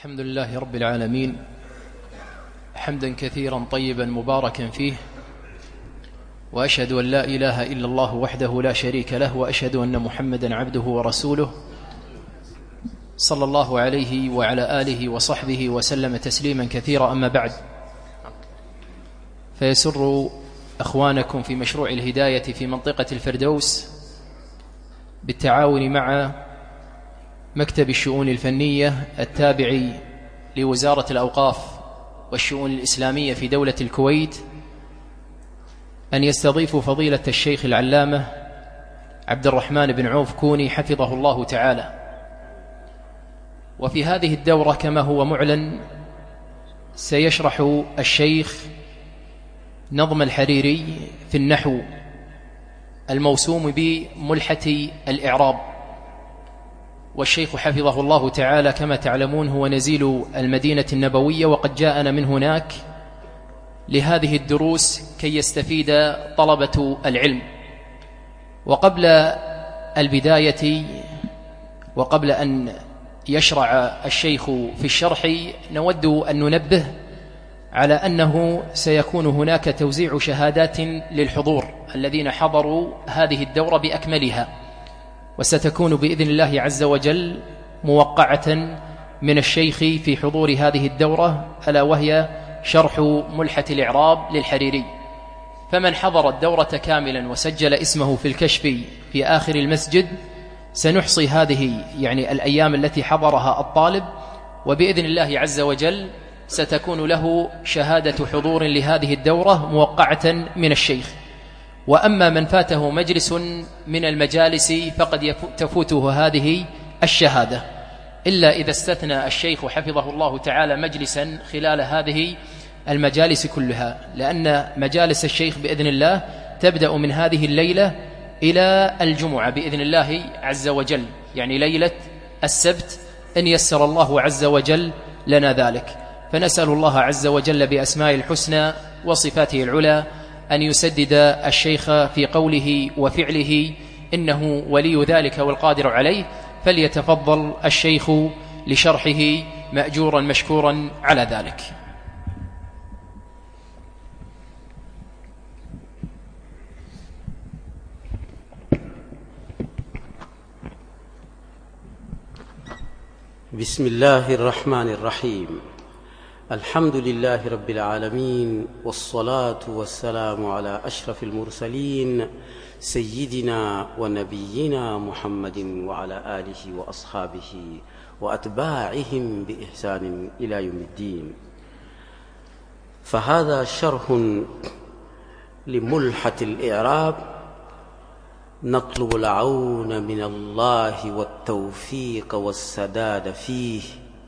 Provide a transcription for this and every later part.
الحمد لله رب العالمين، حمدا كثيرا طيبا مباركا فيه، وأشهد أن لا إله إلا الله وحده لا شريك له، وأشهد أن محمدا عبده ورسوله صلى الله عليه وعلى آله وصحبه وسلم تسليما كثيرا. أما بعد، فيسر أخوانكم في مشروع الهداية في منطقة الفردوس بالتعاون مع مكتب الشؤون الفنية التابع لوزارة الأوقاف والشؤون الإسلامية في دولة الكويت أن يستضيفوا فضيلة الشيخ العلامة عبد الرحمن بن عوف كوني حفظه الله تعالى. وفي هذه الدورة كما هو معلن سيشرح الشيخ نظم الحريري في النحو الموسوم بملحة الإعراب. والشيخ حفظه الله تعالى كما تعلمون هو نزيل المدينة النبوية، وقد جاءنا من هناك لهذه الدروس كي يستفيد طلبة العلم. وقبل البداية وقبل أن يشرع الشيخ في الشرح نود أن ننبه على أنه سيكون هناك توزيع شهادات للحضور الذين حضروا هذه الدورة بأكملها، وستكون بإذن الله عز وجل موقعة من الشيخ في حضور هذه الدورة، ألا وهي شرح ملحة الإعراب للحريري. فمن حضر الدورة كاملا وسجل اسمه في الكشف في آخر المسجد سنحصي هذه الأيام التي حضرها الطالب، وبإذن الله عز وجل ستكون له شهادة حضور لهذه الدورة موقعة من الشيخ. وأما من فاته مجلس من المجالس فقد تفوته هذه الشهادة، إلا إذا استثنى الشيخ حفظه الله تعالى مجلسا خلال هذه المجالس كلها، لأن مجالس الشيخ بإذن الله تبدأ من هذه الليلة إلى الجمعة بإذن الله عز وجل، ليلة السبت إن يسر الله عز وجل لنا ذلك. فنسأل الله عز وجل بأسماء الحسنى وصفاته العلى أن يسدد الشيخ في قوله وفعله، إنه ولي ذلك والقادر عليه. فليتفضل الشيخ لشرحه مأجورا مشكورا على ذلك. بسم الله الرحمن الرحيم. الحمد لله رب العالمين، والصلاة والسلام على أشرف المرسلين سيدنا ونبينا محمد وعلى آله وأصحابه وأتباعهم بإحسان إلى يوم الدين. فهذا شرح لملحة الإعراب، نطلب العون من الله والتوفيق والسداد فيه.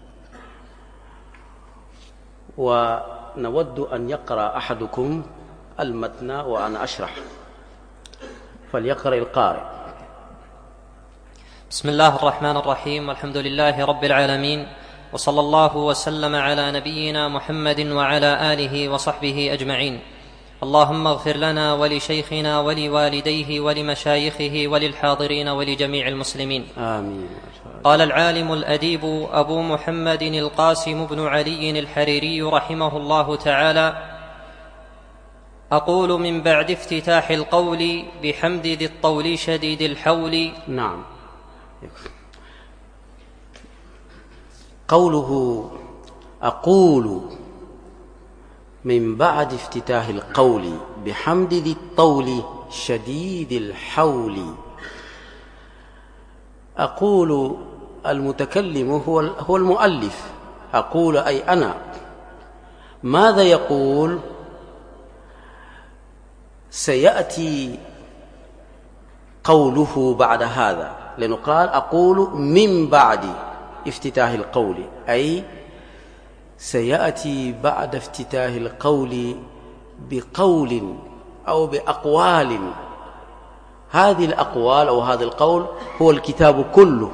ونود أن يقرأ أحدكم المتن وأنا أشرح، فليقرأ القارئ. بسم الله الرحمن الرحيم، والحمد لله رب العالمين، وصلى الله وسلم على نبينا محمد وعلى آله وصحبه أجمعين. اللهم اغفر لنا ولشيخنا ولوالديه ولمشايخه وللحاضرين ولجميع المسلمين، آمين. قال العالم الأديب أبو محمد القاسم بن علي الحريري رحمه الله تعالى: أقول من بعد افتتاح القول بحمد ذي الطول شديد الحول. نعم، قوله أقول من بعد افتتاح القول بحمد ذي الطول شديد الحول. أقول المتكلم هو المؤلف، أقول أي أنا. ماذا يقول؟ سيأتي قوله بعد هذا، لأنه قال أقول من بعد افتتاح القول، أي سيأتي بعد افتتاح القول بقول أو بأقوال. هذه الأقوال أو هذا القول هو الكتاب كله.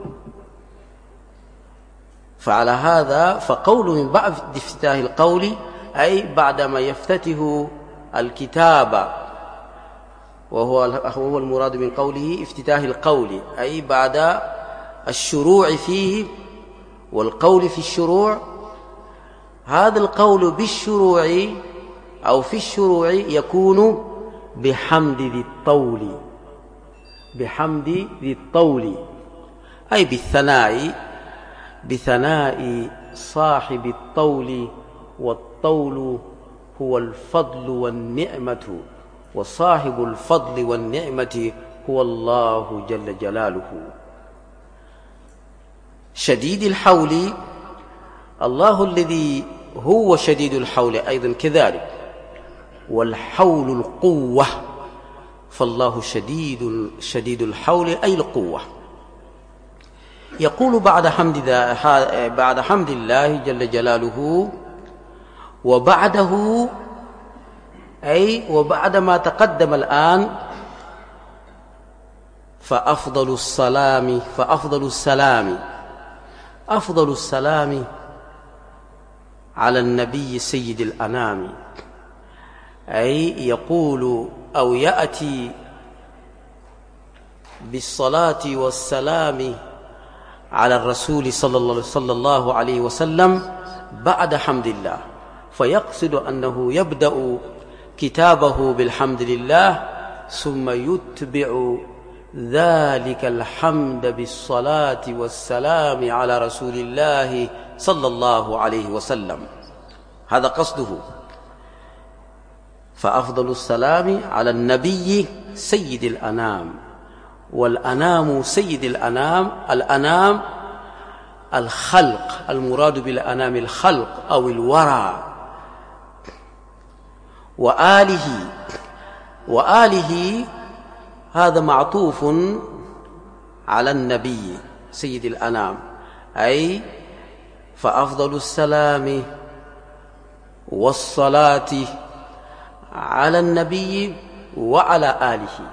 فعلى هذا فقول من بعد افتتاح القول أي بعدما يفتتح الكتاب، وهو المراد من قوله افتتاح القول، أي بعد الشروع فيه والقول في الشروع، هذا القول بالشروع أو في الشروع يكون بحمد ذي الطول، بحمد ذي الطول أي بثناء صاحب الطول، والطول هو الفضل والنعمة، وصاحب الفضل والنعمة هو الله جل جلاله. شديد الحول الله الذي هو شديد الحول أيضا كذلك، والحول القوة، فالله شديد الحول أي القوة. يقول بعد حمد الله جل جلاله وبعده، أي وبعد ما تقدم الآن، فأفضل السلام على النبي سيد الأنام. أي يقول أو يأتي بالصلاة والسلام على الرسول صلى الله عليه وسلم بعد حمد الله، فيقصد أنه يبدأ كتابه بالحمد لله، ثم يتبع ذلك الحمد بالصلاة والسلام على رسول الله صلى الله عليه وسلم. هذا قصده. فأفضل السلام على النبي سيد الأنام، والأنام سيد الأنام الخلق، المراد بالأنام الخلق أو الورى. وآله هذا معطوف على النبي سيد الأنام، أي فأفضل السلام والصلاة على النبي وعلى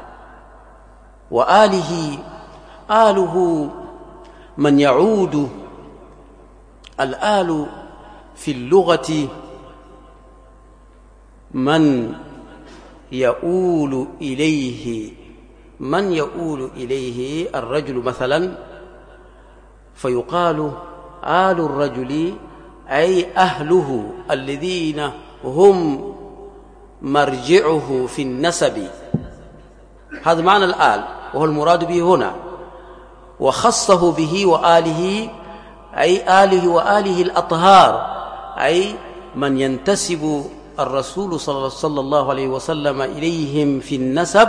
آله. آله من يعود، الآل في اللغة من يؤول إليه الرجل مثلا، فيقال آل الرجل أي أهله الذين هم مرجعه في النسب، هذا معنى الآل، وهو المراد به هنا، وخصه به وآله، أي آله وآله الأطهار، أي من ينتسب الرسول صلى الله عليه وسلم إليهم في النسب،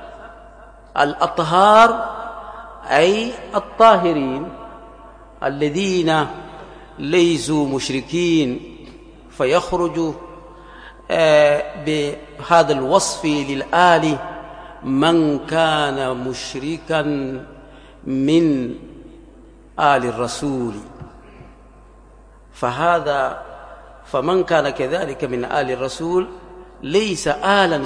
الأطهار أي الطاهرين الذين ليسوا مشركين، فيخرج بهذا الوصف للآل من كان مشركا من آل الرسول، فمن كان كذلك من آل الرسول ليس آلا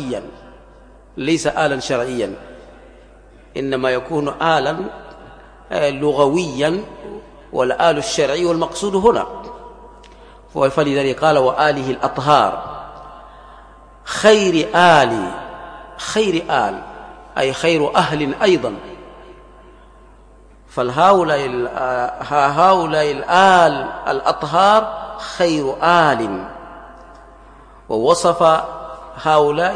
شرعيا، إنما يكون آلا لغويا، والآل الشرعي والمقصود هنا. فلذلك قال وآله الأطهار، خير آل أي خير أهل أيضا، فهؤلاء الآل الأطهار خير آل، ووصف هؤلاء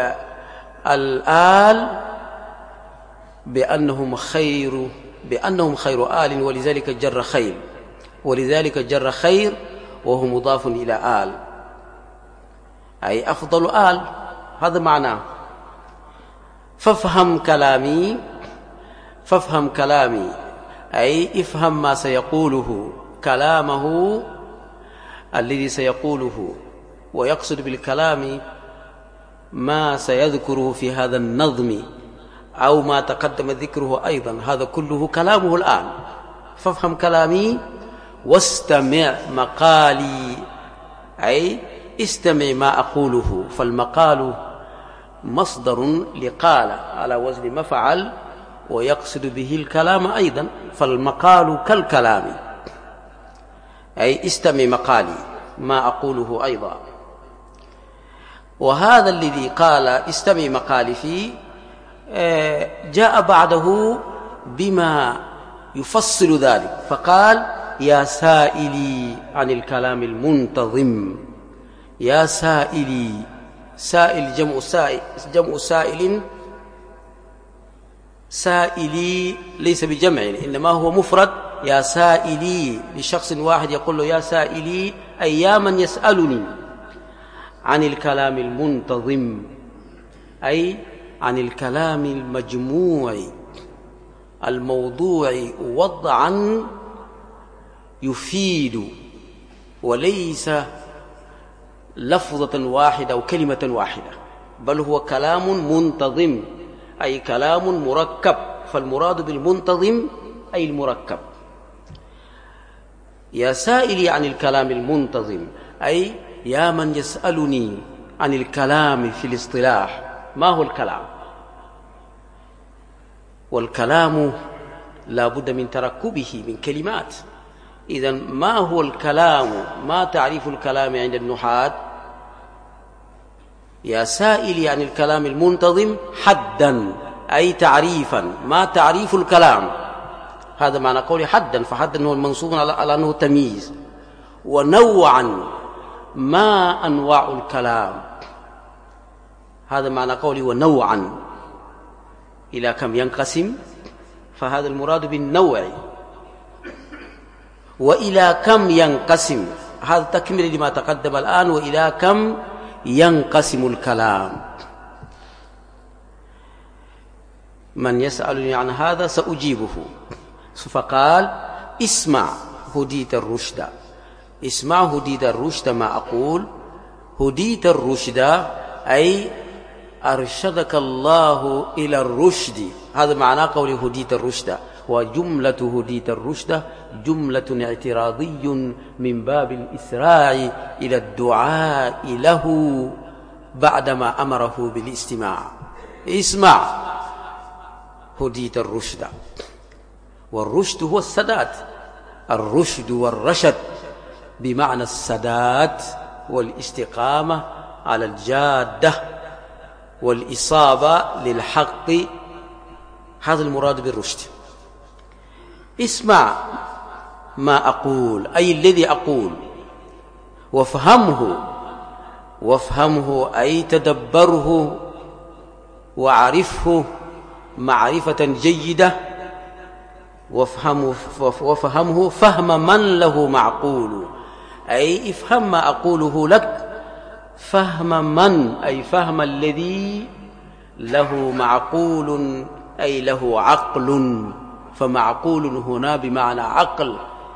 الآل بأنهم خير آل، ولذلك جر خير وهو مضاف إلى آل، أي أفضل آل، هذا معناه. فافهم كلامي أي افهم ما سيقوله، كلامه الذي سيقوله، ويقصد بالكلام ما سيذكره في هذا النظم أو ما تقدم ذكره أيضا، هذا كله كلامه الآن. فافهم كلامي واستمع مقالي، أي استمع ما أقوله، فالمقال مصدر لقال على وزن مفعل، ويقصد به الكلام أيضا، فالمقال كالكلام، أي استمع مقالي ما أقوله أيضا. وهذا الذي قال استمع مقالي فيه جاء بعده بما يفصل ذلك، فقال يا سائلي عن الكلام المنتظم. يا سائلي، سائل جمع سائل، سائلي ليس بجمع إنما هو مفرد. يا سائلي لشخص واحد يقول له يا سائلي، أي يا من يسألني عن الكلام المنتظم، أي عن الكلام المجموع الموضوع وضعا يفيد، وليس لفظة واحدة أو كلمة واحدة، بل هو كلام منتظم أي كلام مركب. فالمراد بالمنتظم أي المركب. يا سائلي عن الكلام المنتظم، أي يا من يسألني عن الكلام في الاصطلاح. ما هو الكلام؟ والكلام لا بد من تركبه من كلمات. إذن ما هو الكلام؟ ما تعريف الكلام عند النحاة؟ يا سائلي عن الكلام المنتظم حدا أي تعريفا. ما تعريف الكلام؟ هذا معنى قولي حدا، فحدا هو المنصوب على أنه تمييز. ونوعا، ما أنواع الكلام؟ هذا معنى قولي ونوعا. إلى كم ينقسم؟ فهذا المراد بالنوع. وإلى كم ينقسم؟ هذا تكمل لما تقدم الآن. وإلى كم ينقسم الكلام؟ من يسألني عن هذا سأجيبه. فقال اسمع هديت الرشد. اسمع هديت الرشد. ما أقول هديت الرشد أي أرشدك الله إلى الرشد. هذا معنى قول هديت الرشد. وجملة هديت الرشد جملة اعتراضي من باب الإسراع إلى الدعاء له بعدما أمره بالاستماع. اسمع هديت الرشد. والرشد هو السداد. الرشد والرشد بمعنى السداد والاستقامة على الجادة والإصابة للحق. هذا المراد بالرشد. اسمع ما أقول أي الذي أقول، وافهمه أي تدبره وعرفه معرفة جيدة. وافهمه فهم من له معقول، أي افهم ما أقوله لك فهم من، أي فهم الذي له معقول أي له عقل. فمعقول هنا بمعنى عقل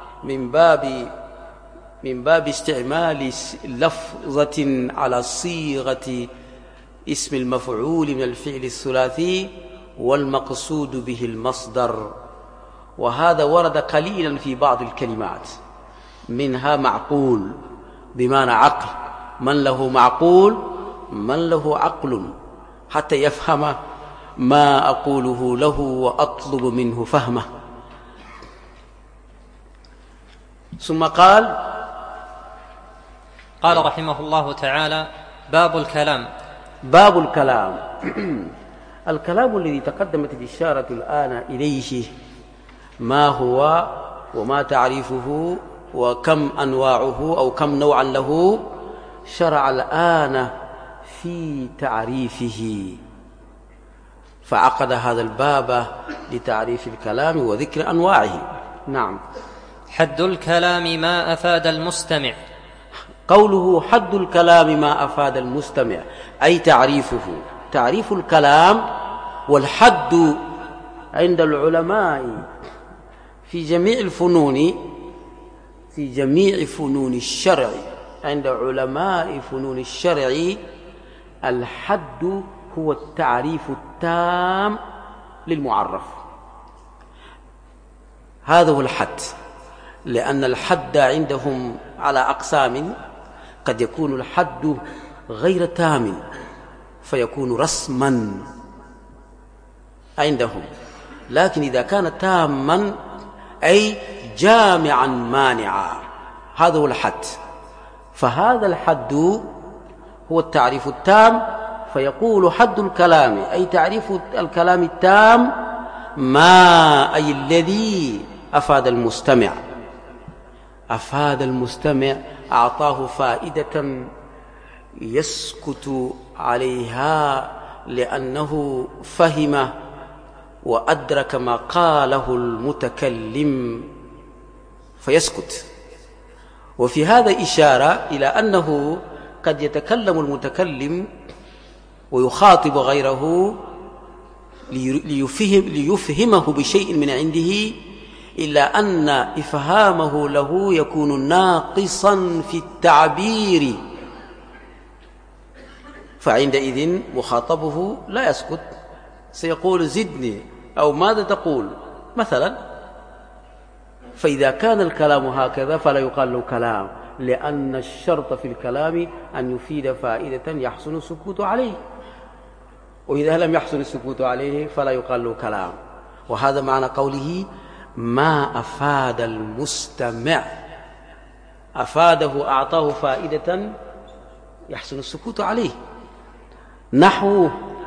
من باب استعمال لفظة على صيغة اسم المفعول من الفعل الثلاثي والمقصود به المصدر. وهذا ورد قليلا في بعض الكلمات، منها معقول بمعنى عقل. من له معقول؟ من له عقل، حتى يفهم ما أقوله له وأطلب منه فهمه. ثم قال رحمه الله تعالى: باب الكلام. باب الكلام. الكلام الذي تقدمت الإشارة الآن إليه ما هو وما تعريفه وكم أنواعه أو كم نوعا له، شرع الآن في تعريفه، فعقد هذا الباب لتعريف الكلام وذكر أنواعه. نعم. حد الكلام ما أفاد المستمع. قوله حد الكلام ما أفاد المستمع أي تعريفه. تعريف الكلام والحد عند العلماء في جميع فنون الشرع، عند علماء فنون الشرع الحد هو التعريف التام للمعرف. هذا هو الحد، لأن الحد عندهم على أقسام. قد يكون الحد غير تام فيكون رسما عندهم، لكن إذا كان تاما أي جامعا مانعا، هذا هو الحد. فهذا الحد هو التعريف التام. فيقول حد الكلام أي تعريف الكلام التام ما أي الذي أفاد المستمع. أفاد المستمع، أعطاه فائدة يسكت عليها لأنه فهم وأدرك ما قاله المتكلم فيسكت. وفي هذا إشارة إلى أنه قد يتكلم المتكلم ويخاطب غيره ليفهمه بشيء من عنده، إلا أن إفهامه له يكون ناقصا في التعبير، فعندئذ مخاطبه لا يسكت، سيقول زدني أو ماذا تقول مثلا. فإذا كان الكلام هكذا فلا يقال له كلام، لأن الشرط في الكلام أن يفيد فائدة يحسن السكوت عليه، وإذا لم يحسن السكوت عليه فلا يقال له كلام. وهذا معنى قوله ما أفاد المستمع، أفاده أعطاه فائدة يحسن السكوت عليه. نحو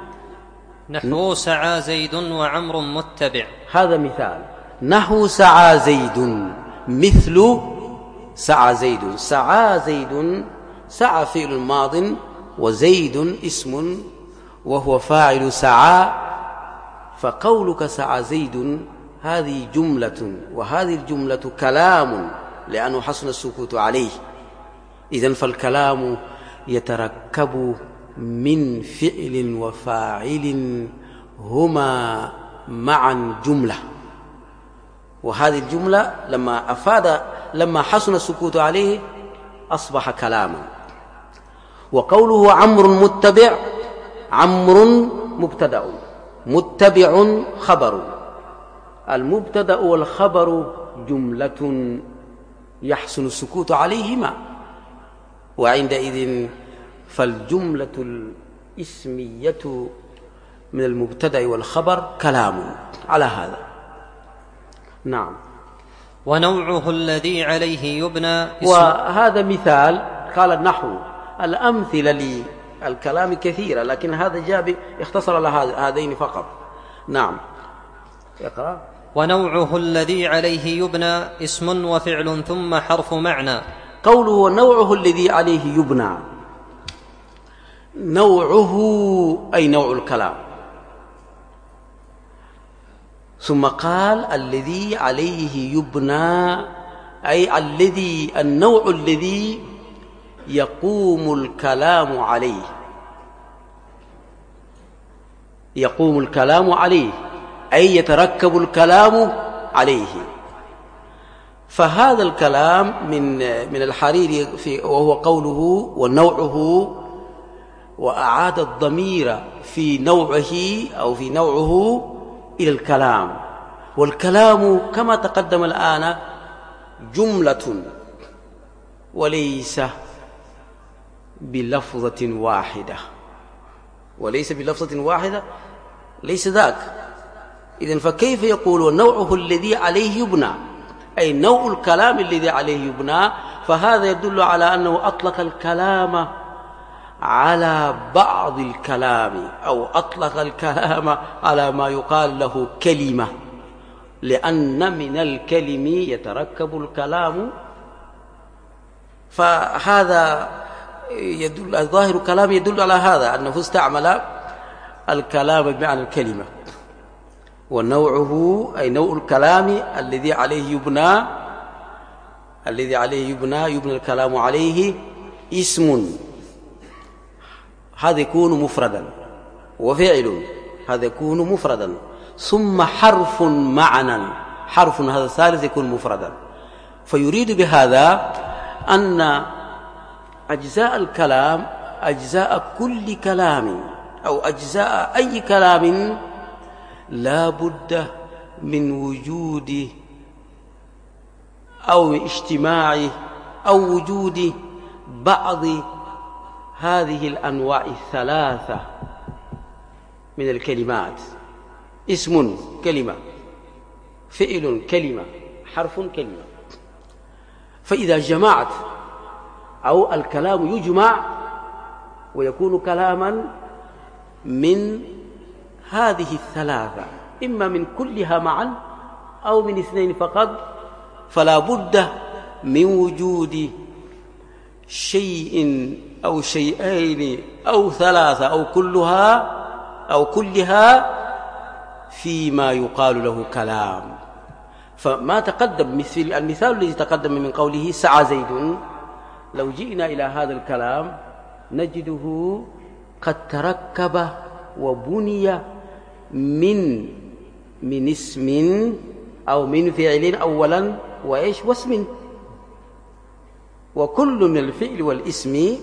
سعى زيد وعمر متبع، هذا مثال. نحو سعى زيد، مثل سعى زيد. سعى زيد، سعى فعل ماض وزيد اسم وهو فاعل سعى، فقولك سعى زيد هذه جملة، وهذه الجملة كلام لأنه حسن السكوت عليه. إذن فالكلام يتركب من فعل وفاعل هما معا جملة، وهذه الجملة لما حسن السكوت عليه أصبح كلاما. وقوله عمرو متبع، عمرو مبتدأ، متبع خبر. المبتدأ والخبر جملة يحسن السكوت عليهما، وعندئذ فالجملة الاسمية من المبتدأ والخبر كلام على هذا. نعم. ونوعه الذي عليه يبنى، وهذا مثال. قال النحو الأمثلة للكلام كثيرة، لكن هذا جاب اختصر على هذين فقط. نعم. يقرأ. ونوعه الذي عليه يبنى اسم وفعل ثم حرف معنى. قوله ونوعه الذي عليه يبنى، نوعه أي نوع الكلام، ثم قال الذي عليه يبنى أي النوع الذي يقوم الكلام عليه، يقوم الكلام عليه أي يتركب الكلام عليه. فهذا الكلام من الحريري وهو قوله ونوعه، وأعاد الضمير في نوعه أو في نوعه إلى الكلام. والكلام كما تقدم الآن جملة وليس بلفظة واحدة، وليس بلفظة واحدة، ليس ذاك. إذن فكيف يقول نوعه الذي عليه يبنى أي نوع الكلام الذي عليه يبنى؟ فهذا يدل على أنه أطلق الكلام على بعض الكلام، أو أطلق الكلام على ما يقال له كلمة، لأن من الكلم يتركب الكلام. فهذا يدل، الظاهر الكلام يدل على هذا، أنه استعمل الكلام بمعنى الكلمة. ونوعه أي نوع الكلام الذي عليه يبنى الكلام عليه اسم، هذا يكون مفردا، وفعل هذا يكون مفردا، ثم حرف معنى، حرف هذا الثالث يكون مفردا. فيريد بهذا أن أجزاء الكلام، أجزاء كل كلام أو أجزاء أي كلام لا بد من وجود أو اجتماع أو وجود بعض هذه الأنواع الثلاثة من الكلمات. اسم كلمة، فعل كلمة، حرف كلمة. فإذا جمعت أو الكلام يجمع ويكون كلاما من هذه الثلاثة، إما من كلها معا أو من اثنين فقط، فلا بد من وجود شيء أو شيئين أو ثلاثة أو كلها فيما يقال له كلام. فما تقدم المثال الذي تقدم من قوله سعى زيد، لو جئنا إلى هذا الكلام نجده قد تركب وبني من اسم أو من فعل أولا واسم، وكل من الفعل والاسم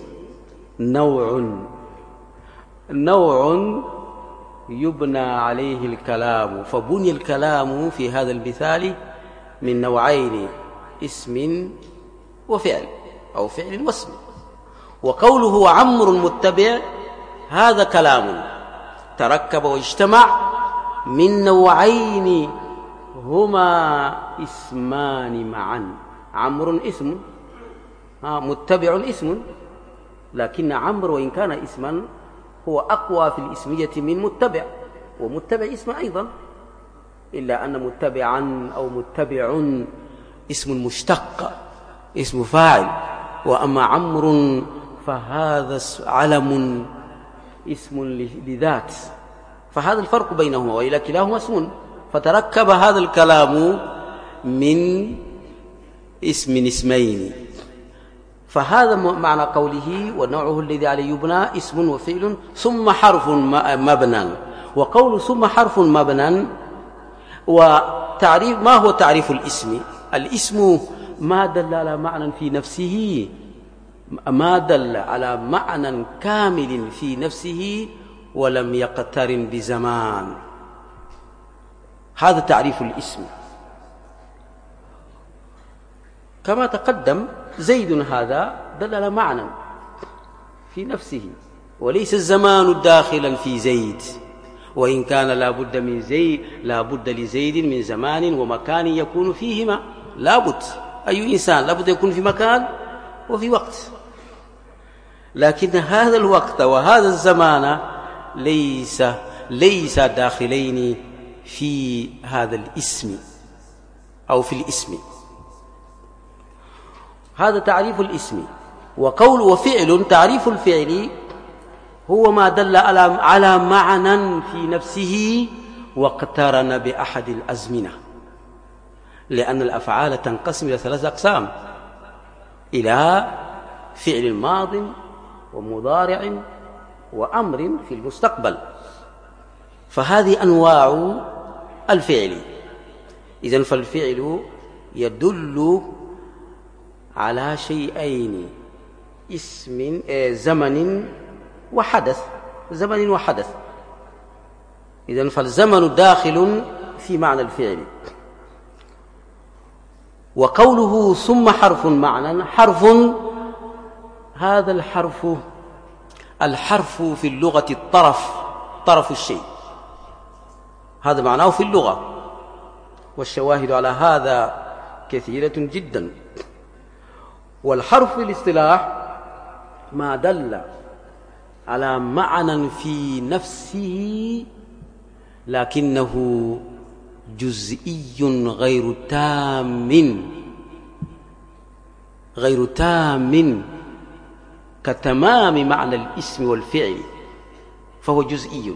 نوع يبنى عليه الكلام. فبني الكلام في هذا المثال من نوعين، اسم وفعل أو فعل واسم. وقوله عمرو متبع هذا كلام تركب واجتمع من نوعين هما اسمان معا. عمرو اسم، متبع اسم، لكن عمرو وإن كان اسما هو أقوى في الاسمية من متبع، ومتبع اسم أيضا، إلا أن متبعا أو متبع اسم مشتق، اسم فاعل، وأما عمرو فهذا علم اسم لذات. فهذا الفرق بينهما، وإلى كلاهما اسم. فتركب هذا الكلام من اسمين. فهذا معنى قوله ونوعه الذي عليه يبنى اسم وفعل ثم حرف مبنى. وقول ثم حرف مبنى وتعريف، ما هو تعريف الاسم؟ الاسم ما دل على معنى في نفسه، ما دل على معنى كامل في نفسه ولم يقترن بزمان. هذا تعريف الاسم. كما تقدم زيد هذا دل على معنى في نفسه، وليس الزمان داخلا في زيد، وإن كان لابد لزيد من زمان ومكان يكون فيهما. لابد أي إنسان لابد يكون في مكان وفي وقت، لكن هذا الوقت وهذا الزمان ليس داخلين في هذا الاسم أو في الاسم. هذا تعريف الاسم. وقول وفعل، تعريف الفعل هو ما دل على معنى في نفسه واقترن بأحد الأزمنة، لأن الأفعال تنقسم إلى 3 أقسام: إلى فعل ماض ومضارع وأمر في المستقبل. فهذه أنواع الفعل. إذن فالفعل يدل على شيئين: زمن وحدث. إذن فالزمن داخل في معنى الفعل. وقوله ثم حرف معنى، حرف، هذا الحرف في اللغة طرف الشيء، هذا معناه في اللغة، والشواهد على هذا كثيرة جدا. والحرف في الاصطلاح ما دل على معنى في نفسه لكنه جزئي غير تام كتمام معنى الاسم والفعل، فهو جزئي،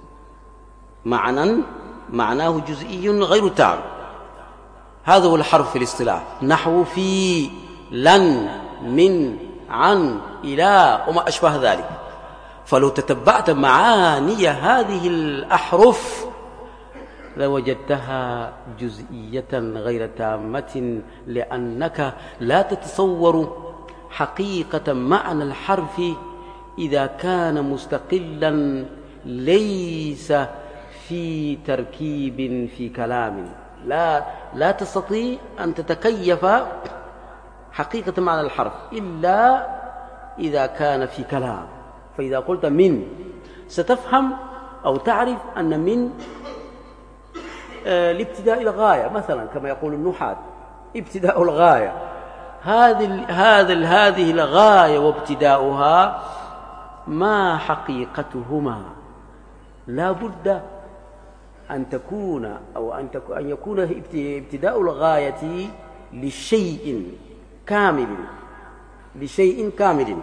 معناه جزئي غير تام. هذا هو الحرف في الاصطلاح، نحو في، لن، من، عن، إلى وما أشبه ذلك. فلو تتبعت معاني هذه الأحرف لوجدتها جزئية غير تامة، لأنك لا تتصور حقيقة معنى الحرف إذا كان مستقلا ليس في تركيب في كلام. لا تستطيع أن تتكيف حقيقة معنى الحرف إلا إذا كان في كلام. فإذا قلت من، ستفهم أو تعرف أن من لابتداء الغاية مثلا، كما يقول النحاة ابتداء الغاية. هذه الغاية وابتداؤها ما حقيقتهما؟ لا بد أن تكون أو أن يكون ابتداء الغاية لشيء كامل، لشيء كامل.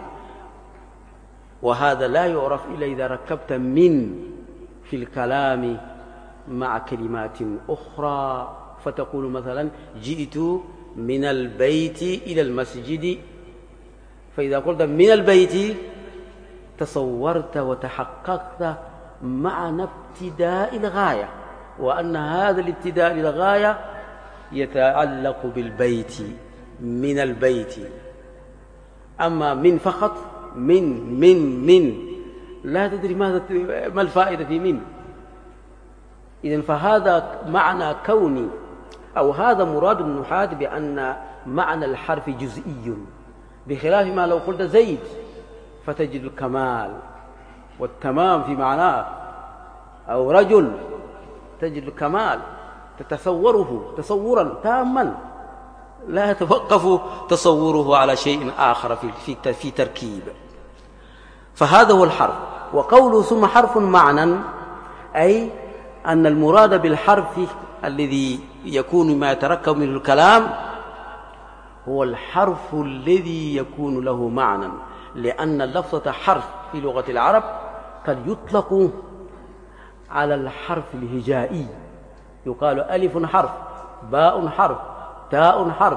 وهذا لا يعرف إلا إذا ركبت من في الكلام مع كلمات أخرى، فتقول مثلا جئت من البيت إلى المسجد، فإذا قلت من البيت تصورت وتحققت معنى ابتداء الغاية، وأن هذا الابتداء للغاية يتعلق بالبيت، من البيت. أما من فقط من لا تدري ما الفائدة في من. إذن فهذا معنى كوني، أو هذا مراد النحاة بأن معنى الحرف جزئي، بخلاف ما لو قلت زيد فتجد الكمال والتمام في معناه، أو رجل تجد الكمال، تتصوره تصورا تاما لا يتوقف تصوره على شيء آخر في تركيب. فهذا هو الحرف. وقوله ثم حرف معنى، أي أن المراد بالحرف الذي يكون ما يتركب منه الكلام هو الحرف الذي يكون له معنى، لأن اللفظة حرف في لغة العرب قد يطلق على الحرف الهجائي، يقال ألف حرف، باء حرف، تاء حرف،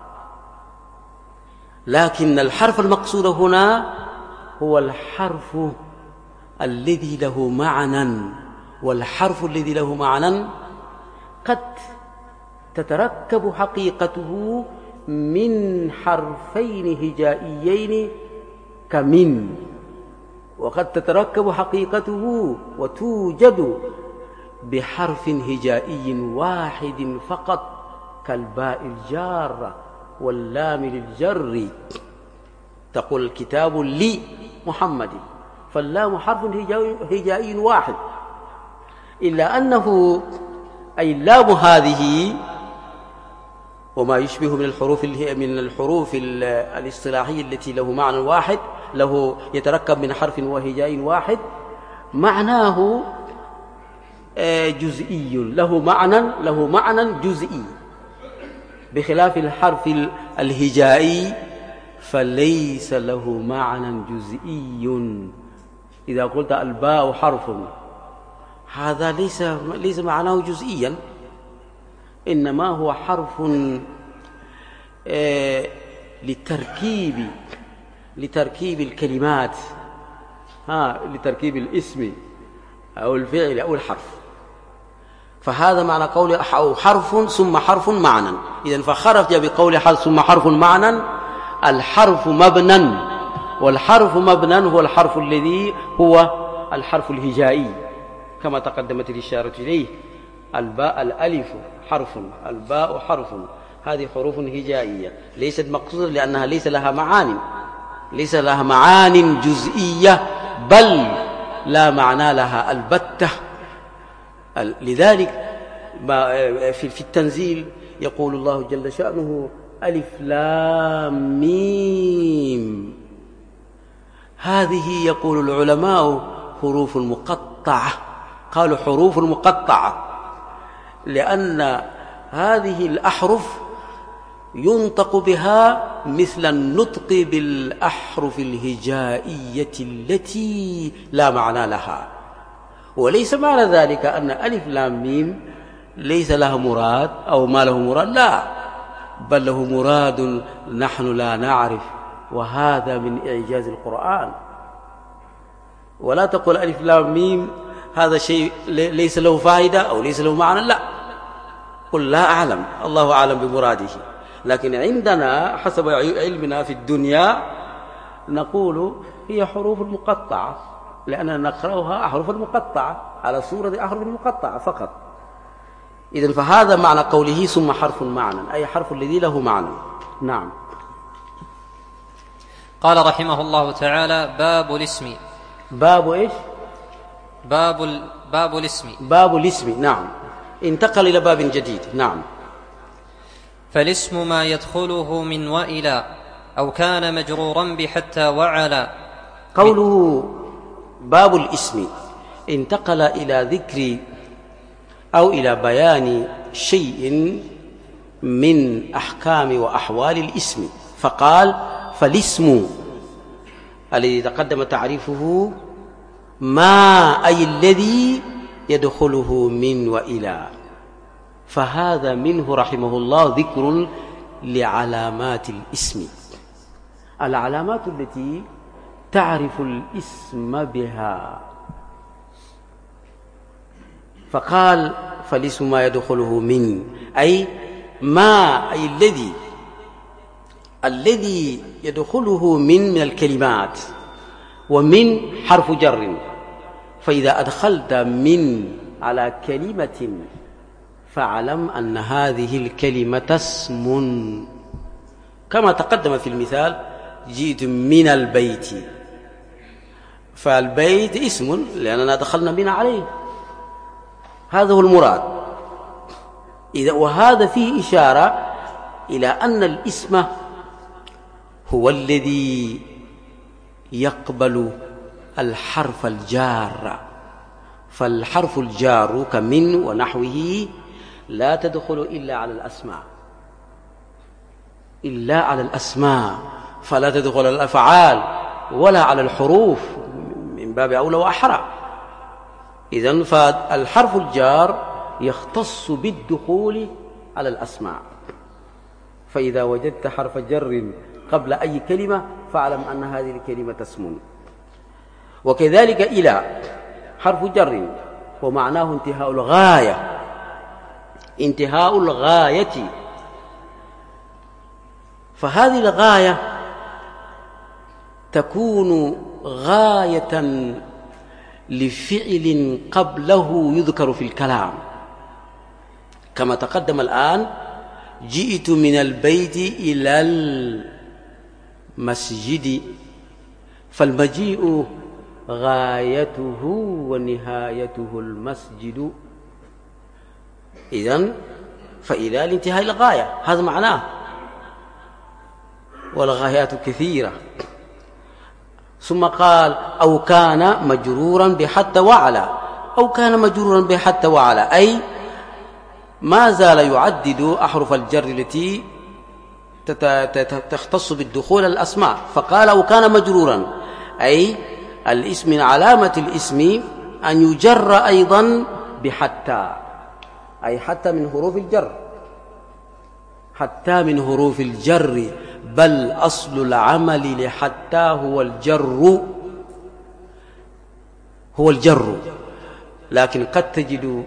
لكن الحرف المقصود هنا هو الحرف الذي له معنى. والحرف الذي له معنى قد تتركب حقيقته من حرفين هجائيين كمن، وقد تتركب حقيقته وتوجد بحرف هجائي واحد فقط كالباء الجارة واللام للجر. تقول الكتاب لمحمد، فاللام حرف هجائي واحد، إلا أنه أي اللام هذه وما يشبه من الحروف الاصطلاحية التي له معنى واحد، له يتركب من حرف وهجاء واحد، معناه جزئي، له معنى جزئي، بخلاف الحرف الهجائي فليس له معنى جزئي. إذا قلت الباء حرف، هذا ليس معناه جزئيا، إنما هو حرف لتركيب الكلمات، لتركيب الاسم أو الفعل أو الحرف. فهذا معنى قول أو حرف ثم حرف معنى. إذن فخرج بقول حرف ثم حرف معنى الحرف مبنى، والحرف مبنى هو الحرف الذي هو الحرف الهجائي كما تقدمت الإشارة إليه. الألف حرف، الباء حرف، هذه حروف هجائية ليست مقصودة لأنها ليس لها معان جزئية، بل لا معنى لها البتة. لذلك في التنزيل يقول الله جل شأنه ألف لام ميم، هذه يقول العلماء حروف مقطعة. قالوا حروف مقطعة لأن هذه الأحرف ينطق بها مثل النطق بالأحرف الهجائية التي لا معنى لها. وليس معنى ذلك أن ألف لام ميم ليس لها مراد أو ما له مراد، لا، بل له مراد نحن لا نعرف، وهذا من إعجاز القرآن. ولا تقول ألف لام ميم هذا شيء ليس له فائدة أو ليس له معنى، لا، قل لا أعلم، الله أعلم بمراده. لكن عندنا حسب علمنا في الدنيا نقول هي حروف مقطعة، لأننا نقرأها أحرف مقطعة على صورة أحرف مقطعة فقط. إذن فهذا معنى قوله ثم حرف معنى، أي حرف الذي له معنى. نعم. قال رحمه الله تعالى: باب الاسم. باب إيش؟ باب الاسم. باب الاسم، نعم. انتقل إلى باب جديد. نعم. فالاسم ما يدخله من وإلى أو كان مجرورا بحتى وعلى. قوله باب الاسم انتقل إلى ذكر أو إلى بيان شيء من أحكام وأحوال الاسم، فقال فالاسم الذي تقدم تعريفه ما أي الذي يدخله من وإلى، فهذا منه رحمه الله ذكر لعلامات الاسم، العلامات التي تعرف الاسم بها. فقال فالاسم ما يدخله من، أي ما أي الذي يدخله من الكلمات، ومن حرف جر، فإذا أدخلت من على كلمة فاعلم أن هذه الكلمة اسم، كما تقدم في المثال جئت من البيت، فالبيت اسم لأننا دخلنا من عليه، هذا هو المراد. وهذا فيه إشارة إلى أن الاسم هو الذي يقبل الحرف الجار، فالحرف الجار كمن ونحوه لا تدخل إلا على الأسماء، فلا تدخل على الأفعال ولا على الحروف من باب أولى وأحرى. إذن فالحرف الجار يختص بالدخول على الأسماء، فإذا وجدت حرف جر قبل أي كلمة فاعلم أن هذه الكلمة اسم. وكذلك إلى حرف جر ومعناه انتهاء الغاية، فهذه الغاية تكون غاية لفعل قبله يذكر في الكلام، كما تقدم الآن جئت من البيت إلى المسجد، فالمجيء غايته ونهايته المسجد، إذن فإلى الانتهاء الغاية، هذا معناه. والغايات كثيرة. ثم قال أو كان مجرورا بحتى وعلى، أو كان مجرورا بحتى وعلى، أي ما زال يعدد أحرف الجر التي تختص بالدخول الأسماء، فقال أو كان مجرورا، أي الاسم من علامة الاسم أن يجر أيضا بحتى، أي حتى من حروف الجر، بل أصل العمل لحتى هو الجر، لكن قد تجد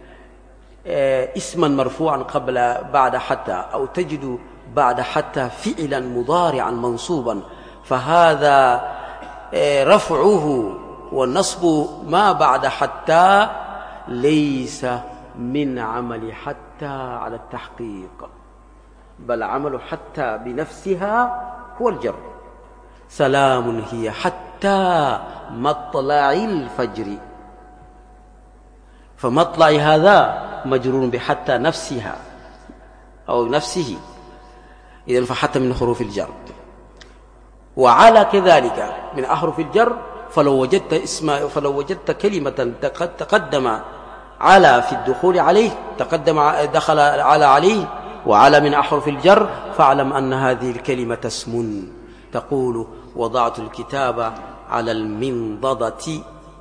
اسما مرفوعا بعد حتى، أو تجد بعد حتى فعلا مضارعا منصوبا، فهذا رفعه والنصب ما بعد حتى ليس من عمل حتى على التحقيق، بل عمل حتى بنفسها هو الجر. سلام هي حتى مطلع الفجر، فمطلع هذا مجرور بحتى نفسها أو نفسه، إذن فحتى من حروف الجر. وعلى كذلك من أحرف الجر، فلو وجدت كلمة تقدم على في الدخول عليه، دخل عليه وعلى من أحرف الجر، فاعلم أن هذه الكلمة اسم. تقول وضعت الكتاب على المنضدة،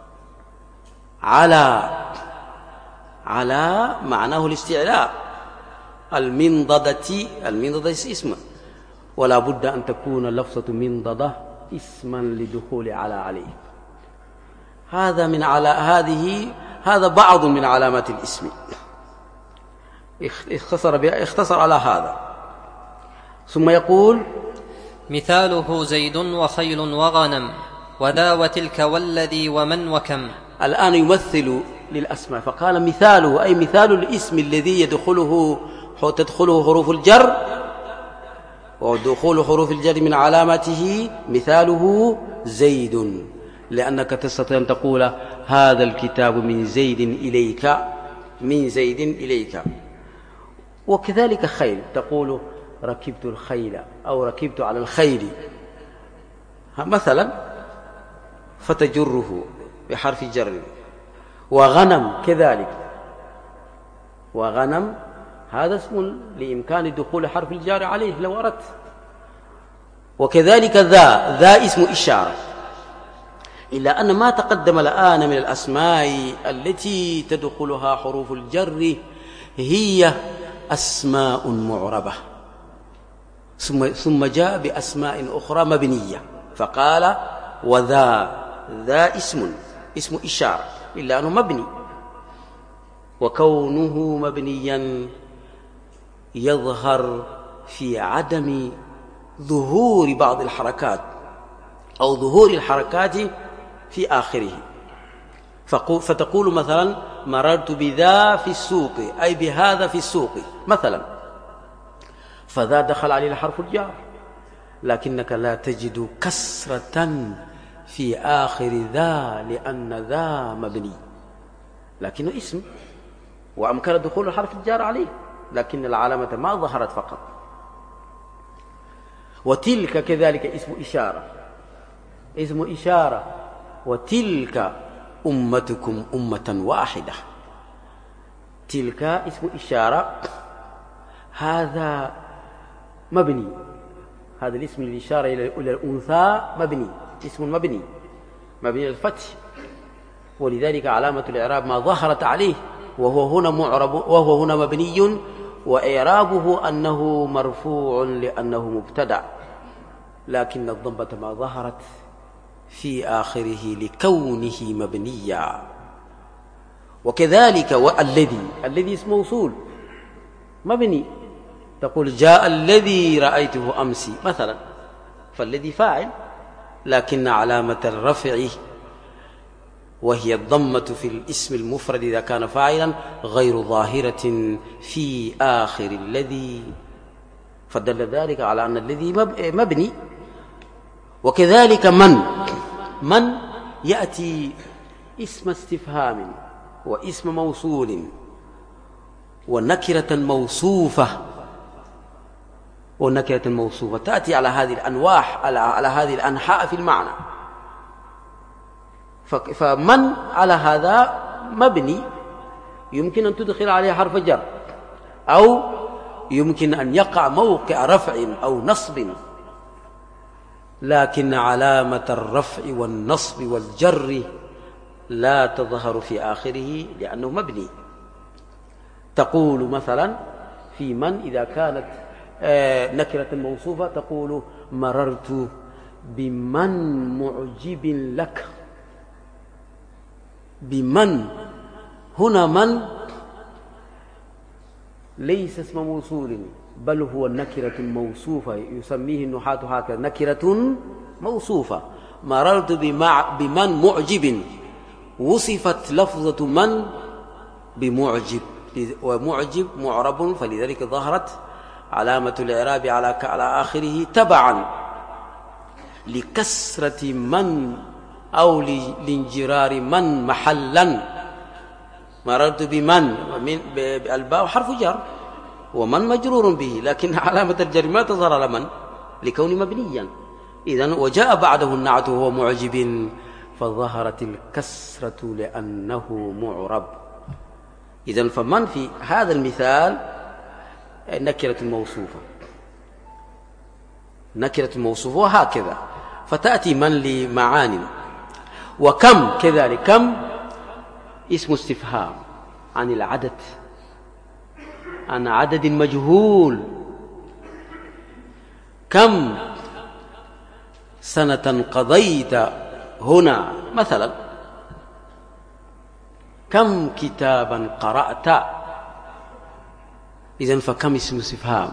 على معناه الاستعلاء، المنضدة اسم، ولا بد أن تكون لفظة منضدة اسما لدخول عليه. هذا بعض من علامات الاسم، اختصر على هذا. ثم يقول مثاله زيد وخيل وغنم وذا وتلك والذي ومن وكم. الآن يمثل للأسماء، فقال مثاله، أي مثال الاسم الذي تدخله حروف الجر، ودخول حروف الجر من علامته مثاله زيد، لأنك تستطيع أن تقول هذا الكتاب من زيد إليك. وكذلك خيل، تقول ركبت الخيل أو ركبت على الخيل مثلا، فتجره بحرف جر. وغنم كذلك، وغنم هذا اسم لإمكان دخول حرف الجار عليه لو أردت، وكذلك ذا اسم إشارة، إلا أن ما تقدم الآن من الأسماء التي تدخلها حروف الجر هي أسماء معربة، ثم جاء بأسماء أخرى مبنية فقال ذا اسم إشارة، إلا أنه مبني، وكونه مبنيا يظهر في عدم ظهور بعض الحركات أو ظهور الحركات في آخره. فتقول مثلا مررت بذا في السوق، أي بهذا في السوق مثلا، فذا دخل عليه الحرف الجار، لكنك لا تجد كسرة في آخر ذا لأن ذا مبني، لكنه اسم وأمكن دخول الحرف الجار عليه، لكن العلامة ما ظهرت فقط. وتلك كذلك اسم إشارة، وتلك أمتكم أمة واحدة، تلك اسم إشارة، هذا مبني، هذا الاسم الإشارة إلى الأنثى مبني، اسم مبني للفتح، ولذلك علامة الإعراب ما ظهرت عليه، وهو هنا مبني، وإعرابه أنه مرفوع لأنه مبتدأ، لكن الضمة ما ظهرت في آخره لكونه مبنيا. وكذلك الذي اسم موصول مبني، تقول جاء الذي رأيته أمس مثلا، فالذي فاعل، لكن علامة الرفع وهي الضمة في الاسم المفرد إذا كان فاعلا غير ظاهرة في آخر الذي، فدل ذلك على أن الذي مبني. وكذلك من يأتي اسم استفهام واسم موصول ونكرة موصوفة تأتي على هذه الأنواح، على هذه الأنحاء في المعنى. فمن على هذا مبني، يمكن أن تدخل عليه حرف جر، أو يمكن أن يقع موقع رفع أو نصب، لكن علامة الرفع والنصب والجر لا تظهر في آخره لأنه مبني. تقول مثلا في من إذا كانت نكرة موصوفة تقول مررت بمن معجب لك، بمن هنا من ليس اسم موصول، بل هو النكرة الموصوفة، يسميه النحاة هكذا نكرة موصوفة. مررت بمن معجب، وصفت لفظة من بمعجب، ومعجب معرب، فلذلك ظهرت علامة الإعراب على آخره تبعا لكسرة من أو لانجرار من محلا. مررت بمن بالباء حرف جر، ومن مجرور به، لكن علامة الجر ما تظهر على من لكون مبنيا. إذن وجاء بعده النعت وهو معجب، فظهرت الكسرة لأنه معرب. إذن فمن في هذا المثال نكرة موصوفة وهكذا، فتأتي من لمعان. وكم كذلك، كم اسم استفهام عن العدد، عن عدد مجهول. كم سنة قضيت هنا مثلا، كم كتابا قرأت. إذن فكم اسم استفهام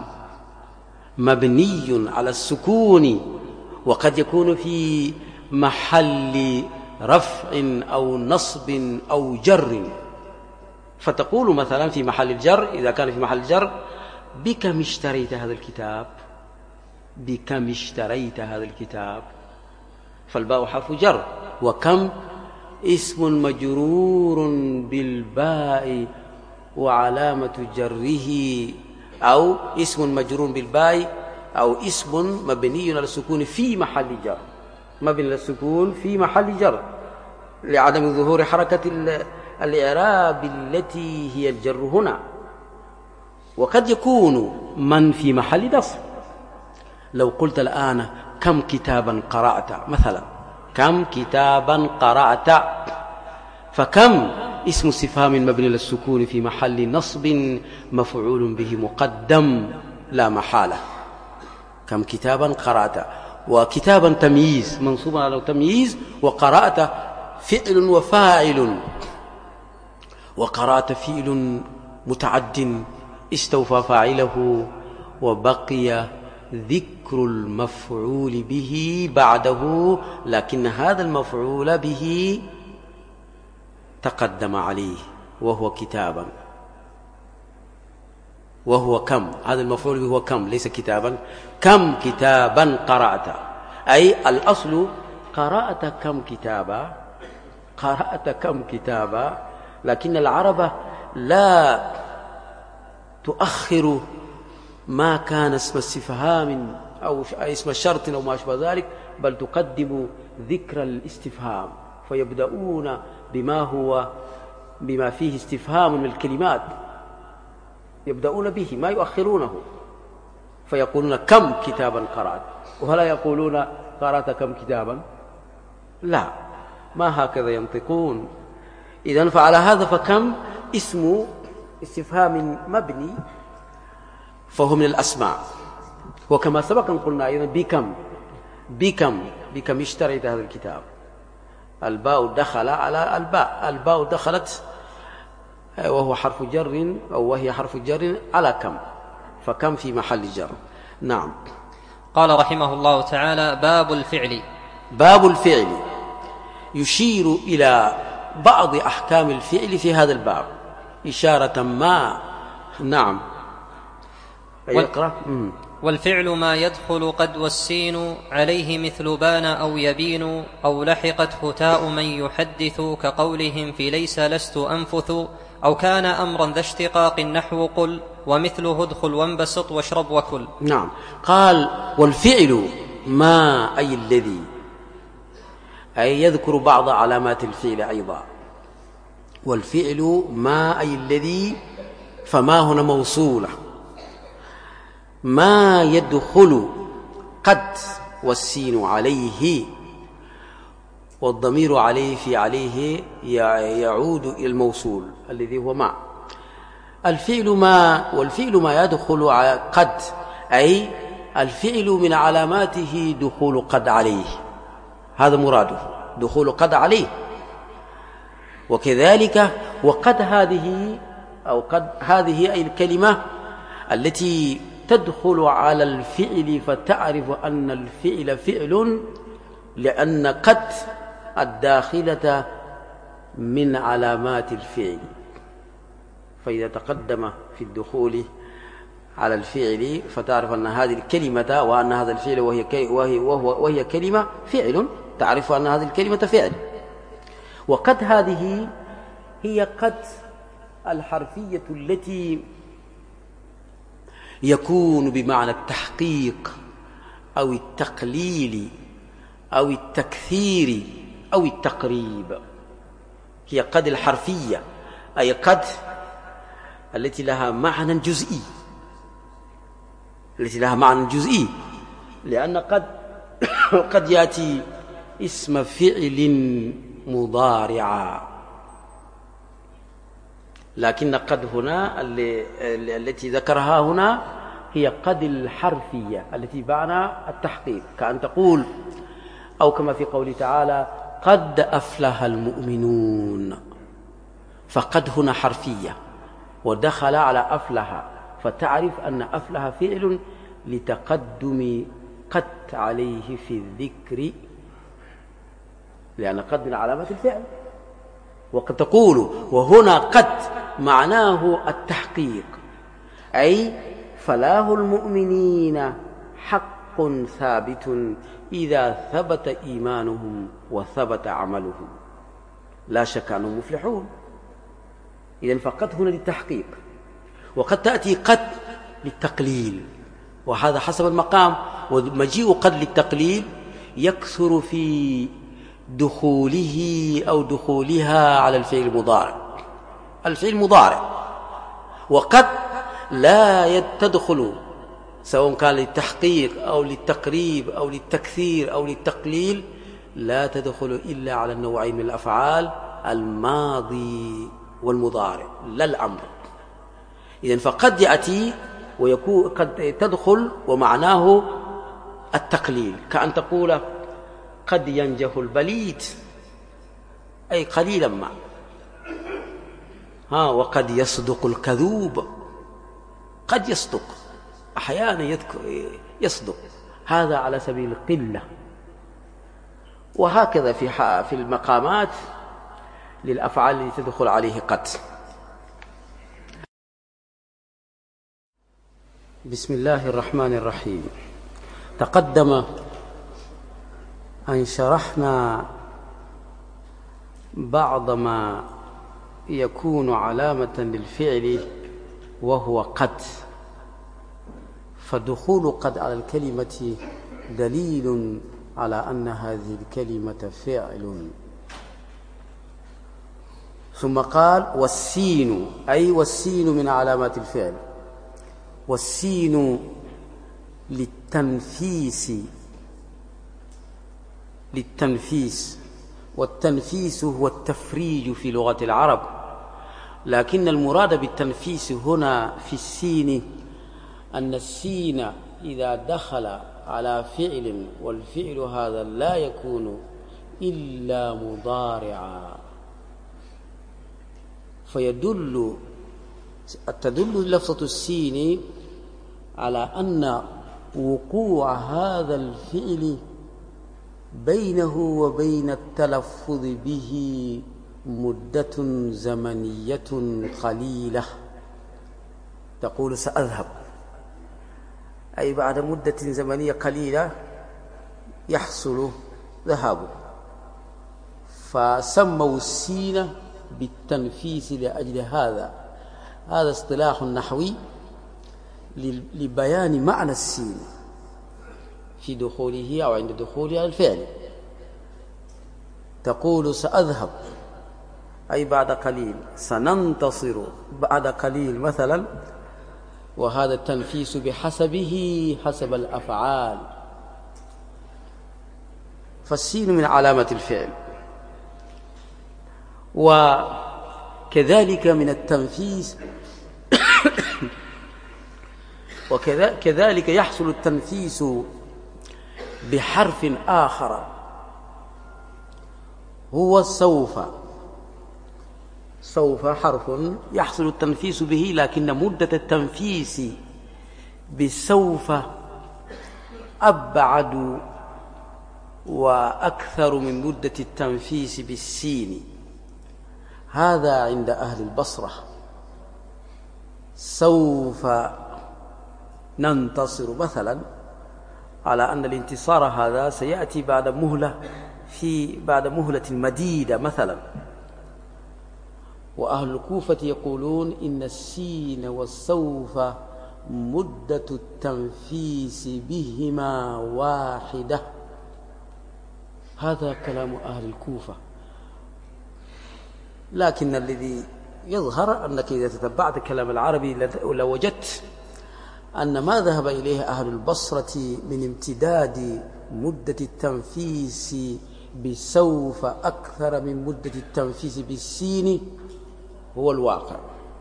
مبني على السكون، وقد يكون في محل رفع أو نصب أو جر، فتقول مثلا في محل الجر، إذا كان في محل الجر بكم اشتريت هذا الكتاب، بكم اشتريت هذا الكتاب، فالباء حرف جر، وكم اسم مجرور بالباء وعلامة جره، أو اسم مجرور بالباء أو اسم مبني على السكون في محل جر، مبني على السكون في محل جر لعدم ظهور حركة الإعراب التي هي الجر هنا. وقد يكون من في محل نصب، لو قلت الآن كم كتابا قرأت مثلا، كم كتابا قرأت. فكم اسم استفهام مبني للسكون في محل نصب مفعول به مقدم لا محالة. كم كتابا قرأت. وكتابا تمييز منصوب على تمييز، وقرأت فعل وفاعل، وقرأت فعل متعد استوفى فاعله وبقي ذكر المفعول به بعده، لكن هذا المفعول به تقدم عليه وهو كتابا، وهو كم. هذا المفعول به هو كم ليس كتابا. كم كتابا قرأت، أي الأصل قرأت كم كتابا، قرأت كم كتابا. لكن العرب لا تؤخر ما كان اسم استفهام أو اسم الشرط أو ما أشبه ذلك، بل تقدم ذكر الاستفهام، فيبدأون بما فيه استفهام من الكلمات، يبدأون به ما يؤخرونه، فيقولون كم كتابا قرأت، ولا يقولون قرأت كم كتابا، لا، ما هكذا ينطقون. إذن فعلى هذا فكم اسم استفهام مبني، فهو من الأسماء. وكما سبق أن قلنا أيضا بكم اشتريت هذا الكتاب، الباء دخل على الباء، الباء دخلت وهو حرف جر أو وهي حرف جر على كم، فكم في محل جر. نعم. قال رحمه الله تعالى: باب الفعل. باب الفعل يشير إلى بعض أحكام الفعل في هذا الباب إشارة ما. نعم. والفعل ما يدخل قد والسين عليه مثل بان أو يبين أو لحقته تاء من يحدث، كقولهم في ليس لست أنفث، أو كان أمرا ذا اشتقاق نحو قل، ومثله ادخل وانبسط واشرب وكل. نعم. قال والفعل ما أي الذي، أي يذكر بعض علامات الفعل أيضا. والفعل ما أي الذي، فما هنا موصولة، ما يدخل قد والسين عليه، والضمير عليه في عليه يعود إلى الموصول الذي هو ما. الفعل ما، والفعل ما يدخل قد، أي الفعل من علاماته دخول قد عليه، هذا مراده، دخول قد عليه. وكذلك وقد هذه، أو قد هذه أي الكلمة التي تدخل على الفعل فتعرف أن الفعل فعل، لأن قد الداخلة من علامات الفعل، فإذا تقدم في الدخول على الفعل فتعرف أن هذه الكلمة وأن هذا الفعل وهي كلمة فعل، تعرف أن هذه الكلمة فعل. وقد هذه هي قد الحرفية التي يكون بمعنى التحقيق أو التقليل أو التكثير أو التقريب، هي قد الحرفية، أي قد التي لها معنى جزئي، التي لها معنى جزئي، لأن قد يأتي اسم فعل مضارعا، لكن قد هنا التي ذكرها هنا هي قد الحرفية التي بمعنى التحقيق، كأن تقول أو كما في قوله تعالى قد أفلح المؤمنون، فقد هنا حرفية ودخل على أفلح، فتعرف أن أفلح فعل لتقدم قد عليه في الذكر، لأن قد من علامات الفعل. وقد تقول وهنا قد معناه التحقيق، أي فلاح المؤمنين حق ثابت إذا ثبت إيمانهم وثبت عملهم، لا شك أنهم مفلحون. إذن فقد هنا للتحقيق، وقد تأتي قد للتقليل، وهذا حسب المقام. ومجيء قد للتقليل يكثر في دخوله أو دخولها على الفعل المضارع، الفعل المضارع. وقد لا تدخل سواء كان للتحقيق أو للتقريب أو للتكثير أو للتقليل، لا تدخل إلا على النوعين من الأفعال، الماضي والمضارع، لا الأمر. إذن فقد يأتي ويكون قد تدخل ومعناه التقليل، كأن تقول قد ينجح البليد، أي قليلا ما. وقد يصدق الكذوب، قد يصدق أحيانا يصدق، هذا على سبيل القلة. وهكذا في المقامات للأفعال التي تدخل عليه قد. بسم الله الرحمن الرحيم. تقدم أن شرحنا بعض ما يكون علامة للفعل وهو قد، فدخول قد على الكلمة دليل على أن هذه الكلمة فعل. ثم قال والسين، أي والسين من علامات الفعل، والسين للتنفيس، والتنفيس هو التفريج في لغة العرب، لكن المراد بالتنفيس هنا في السين أن السين إذا دخل على فعل والفعل هذا لا يكون إلا مضارعا، تدل لفظة السين على أن وقوع هذا الفعل بينه وبين التلفظ به مدة زمنية قليلة. تقول سأذهب، أي بعد مدة زمنية قليلة يحصل ذهابه، فسموا السين بالتنفيس لأجل هذا اصطلاح نحوي لبيان معنى السين في دخوله أو عند دخوله على الفعل. تقول سأذهب أي بعد قليل، سننتصر بعد قليل مثلا، وهذا التنفيس بحسبه حسب الأفعال. فالسين من علامة الفعل. وكذلك من التنفيس وكذلك يحصل التنفيس بحرف آخر هو سوف. سوف حرف يحصل التنفيس به، لكن مدة التنفيس بسوف أبعد وأكثر من مدة التنفيس بالسين. هذا عند أهل البصرة. سوف ننتصر مثلا، على أن الانتصار هذا سيأتي بعد مهلة مديدة مثلا. وأهل الكوفة يقولون إن السين والسوف مدة التنفيس بهما واحدة. هذا كلام أهل الكوفة، لكن الذي يظهر أنك إذا تتبعت كلام العربي لوجدت أن ما ذهب إليه أهل البصرة من امتداد مدة التنفيس بسوف أكثر من مدة التنفيس بالسين هو الواقع.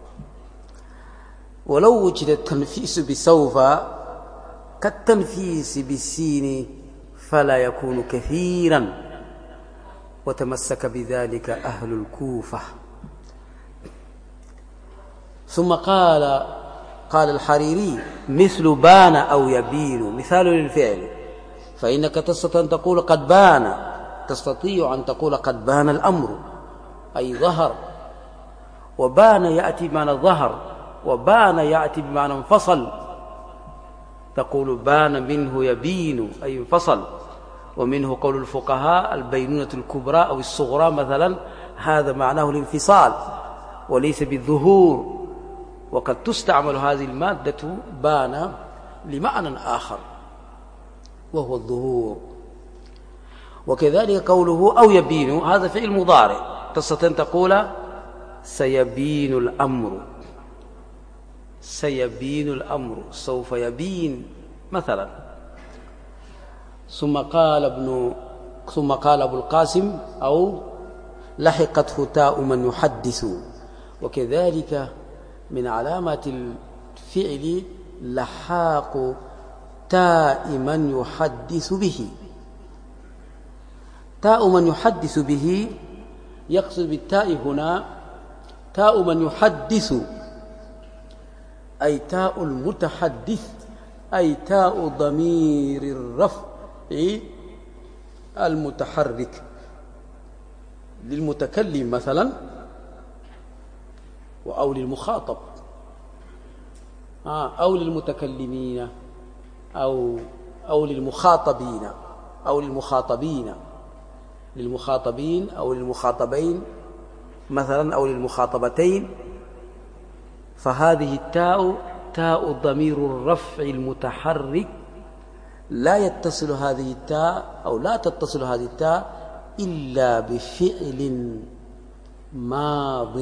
ولو وجد التنفيس بسوف كالتنفيس بالسين فلا يكون كثيرا، وتمسك بذلك أهل الكوفة. ثم قال الحريري مثل بان أو يبين مثال للفعل، فإنك تستطيع أن تقول قد بان، تستطيع أن تقول قد بان الأمر أي ظهر، وبان يأتي بمعنى ظهر، وبان يأتي بمعنى انفصل. تقول بان منه يبين أي انفصل. ومنه قول الفقهاء البينونة الكبرى أو الصغرى مثلا، هذا معناه الانفصال وليس بالظهور. وقد تستعمل هذه المادة بان لمعنى آخر وهو الظهور. وكذلك قوله أو يبين، هذا فعل مضارع، تستطيع أن تقول سيبين الأمر، سيبين الأمر، سوف يبين مثلا. ثم قال أبو القاسم أو لحقته تاء من يحدث. وكذلك من علامات الفعل لحاق تاء من يحدث به. تاء من يحدث به يقصد بالتاء هنا تاء من يحدث، أي تاء المتحدث، أي تاء ضمير الرفع المتحرك للمتكلم مثلا أو للمخاطب أو للمتكلمين أو للمخاطبين أو للمخاطبين أو للمخاطبين مثلا أو للمخاطبتين. فهذه التاء تاء ضمير الرفع المتحرك، لا يتصل هذه التاء أو لا تتصل هذه التاء إلا بفعل ماض،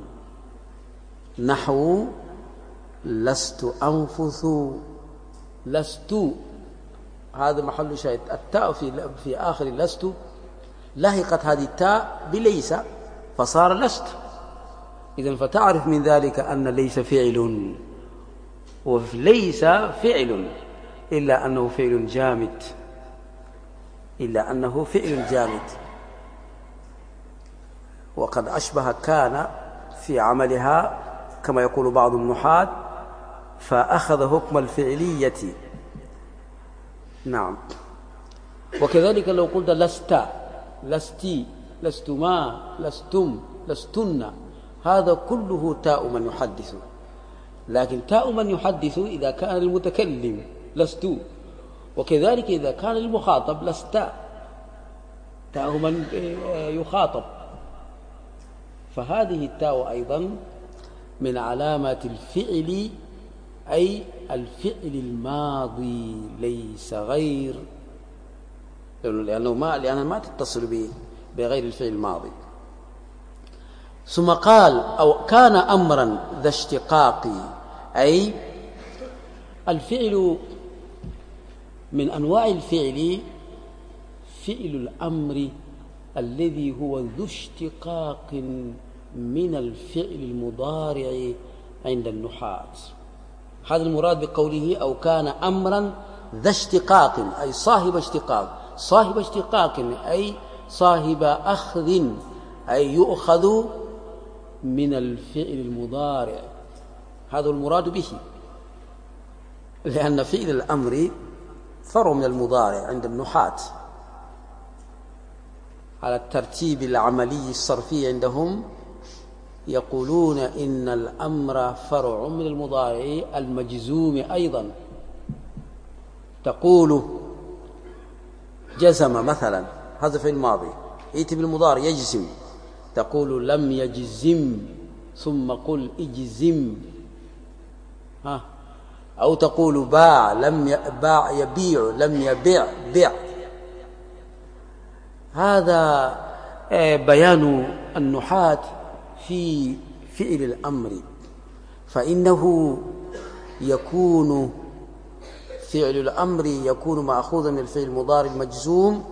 نحو لست أنفث، لست، هذا محل شاهد. التاء في آخر لست لحقت هذه التاء بليس فصار لست. إذن فتعرف من ذلك أن ليس فعل، وليس فعل إلا أنه فعل جامد، إلا أنه فعل جامد. وقد أشبه كان في عملها كما يقول بعض النحاة، فأخذ حكم الفعلية. نعم. وكذلك لو قلت لست، لستي، لستما، لستم، لستن، هذا كله تاء من يحدث. لكن تاء من يحدث إذا كان المتكلم لست، وكذلك إذا كان المخاطب لست، تاء من يخاطب. فهذه التاء أيضا من علامات الفعل، أي الفعل الماضي ليس غير، لأنها ما تتصل بغير الفعل الماضي. ثم قال أو كان أمرا ذا اشتقاق، أي الفعل من أنواع الفعل فعل الأمر الذي هو ذو اشتقاق من الفعل المضارع عند النحاة. هذا المراد بقوله أو كان أمرا ذا اشتقاق، أي صاحب اشتقاق، صاحب اشتقاق أي صاحب أخذ، أي يؤخذ من الفعل المضارع، هذا المراد به، لأن فعل الأمر فرع من المضارع عند النحاة على الترتيب العملي الصرفي. عندهم يقولون إن الأمر فرع من المضارع المجزوم أيضا. تقول جزم مثلا، هذا في الماضي، يأتي بالمضارع يجزم، تقول لم يجزم ثم قل اجزم، أو تقول باع، لم باع يبيع، لم يبيع بيع. هذا بيان النحاة في فعل الأمر، فإنه يكون فعل الأمر يكون مأخوذا من الفعل المضارع المجزوم،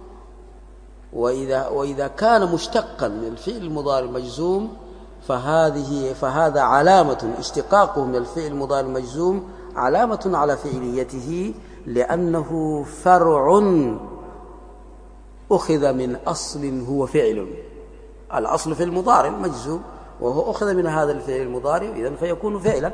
وإذا كان مشتقا من الفعل المضارع المجزوم فهذا علامة، اشتقاقه من الفعل المضارع المجزوم علامة على فعليته، لأنه فرع أخذ من أصل هو فعل، الأصل في المضارع المجزوم وهو أخذ من هذا الفعل المضارع، إذن فيكون فعلا.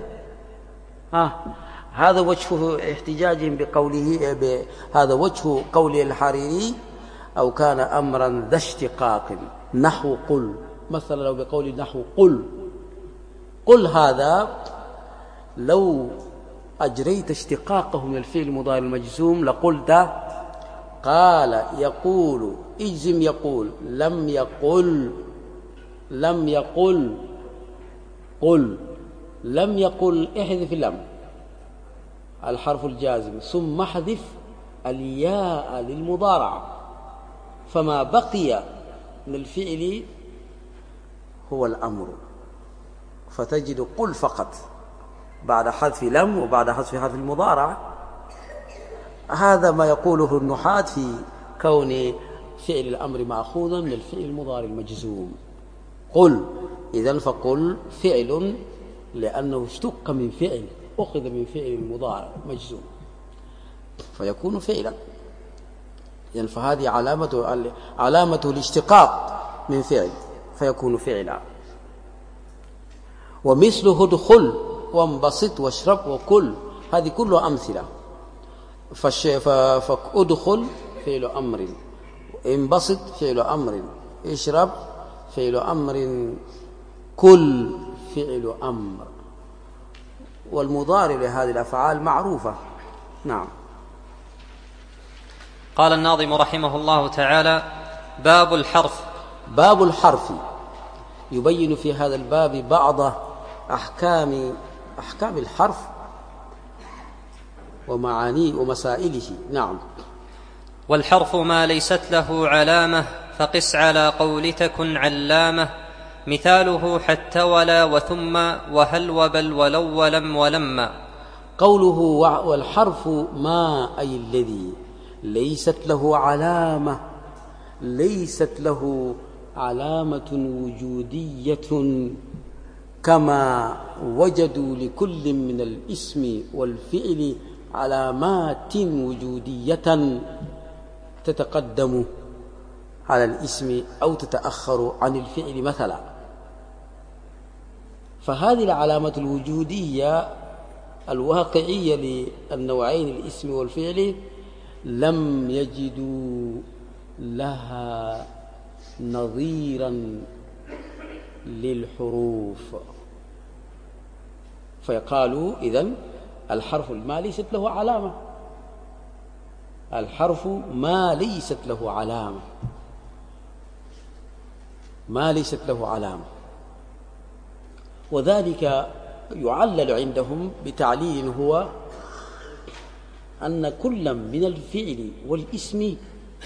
هذا وجه احتجاجهم بقوله، هذا وجه قول الحريري أو كان أمرا ذا اشتقاق، نحو قل مثلا، لو بقول نحو قل هذا لو أجريت اشتقاقه من الفعل المضارع المجزوم لقلت قال يقول، اجزم يقول، لم يقل، لم يقل قل، لم يقل، احذف اللام الحرف الجازم ثم احذف الياء للمضارعة، فما بقي من الفعل هو الأمر، فتجد قل فقط بعد حذف لم وبعد حذف حرف المضارع. هذا ما يقوله النحاة في كون فعل الأمر مأخوذا من الفعل المضارع المجزوم. قل، إذن فقل فعل لأنه اشتق من فعل، أخذ من فعل المضارع مجزوم فيكون فعلا. إذن فهذه علامة الاشتقاق من فعل فيكون فعلا. ومثله ادخل وانبسط واشرب وكل، هذه كلها أمثلة. فادخل فعل أمر، انبسط فعل أمر، اشرب فعل أمر، كل فعل أمر. والمضارع لهذه الأفعال معروفة. نعم. قال الناظم رحمه الله تعالى: باب الحرف. باب الحرف يبين في هذا الباب بعض أحكام الحرف ومعانيه ومسائله. نعم. والحرف ما ليست له علامة فقس على قول تكن علامة، مثاله حتى ولا وثم وهل وبل ولو ولم ولما. قوله والحرف ما أي الذي ليست له علامة، ليست له علامة وجودية كما وجدوا لكل من الاسم والفعل علامات وجودية تتقدم على الاسم أو تتأخر عن الفعل مثلا. فهذه العلامة الوجودية الواقعية للنوعين الاسم والفعل لم يجدوا لها نظيرا للحروف، فيقالوا إذن الحرف ما ليست له علامة، الحرف ما ليست له علامة، ما ليست له علامة. وذلك يعلل عندهم بتعليل هو أن كل من الفعل والاسم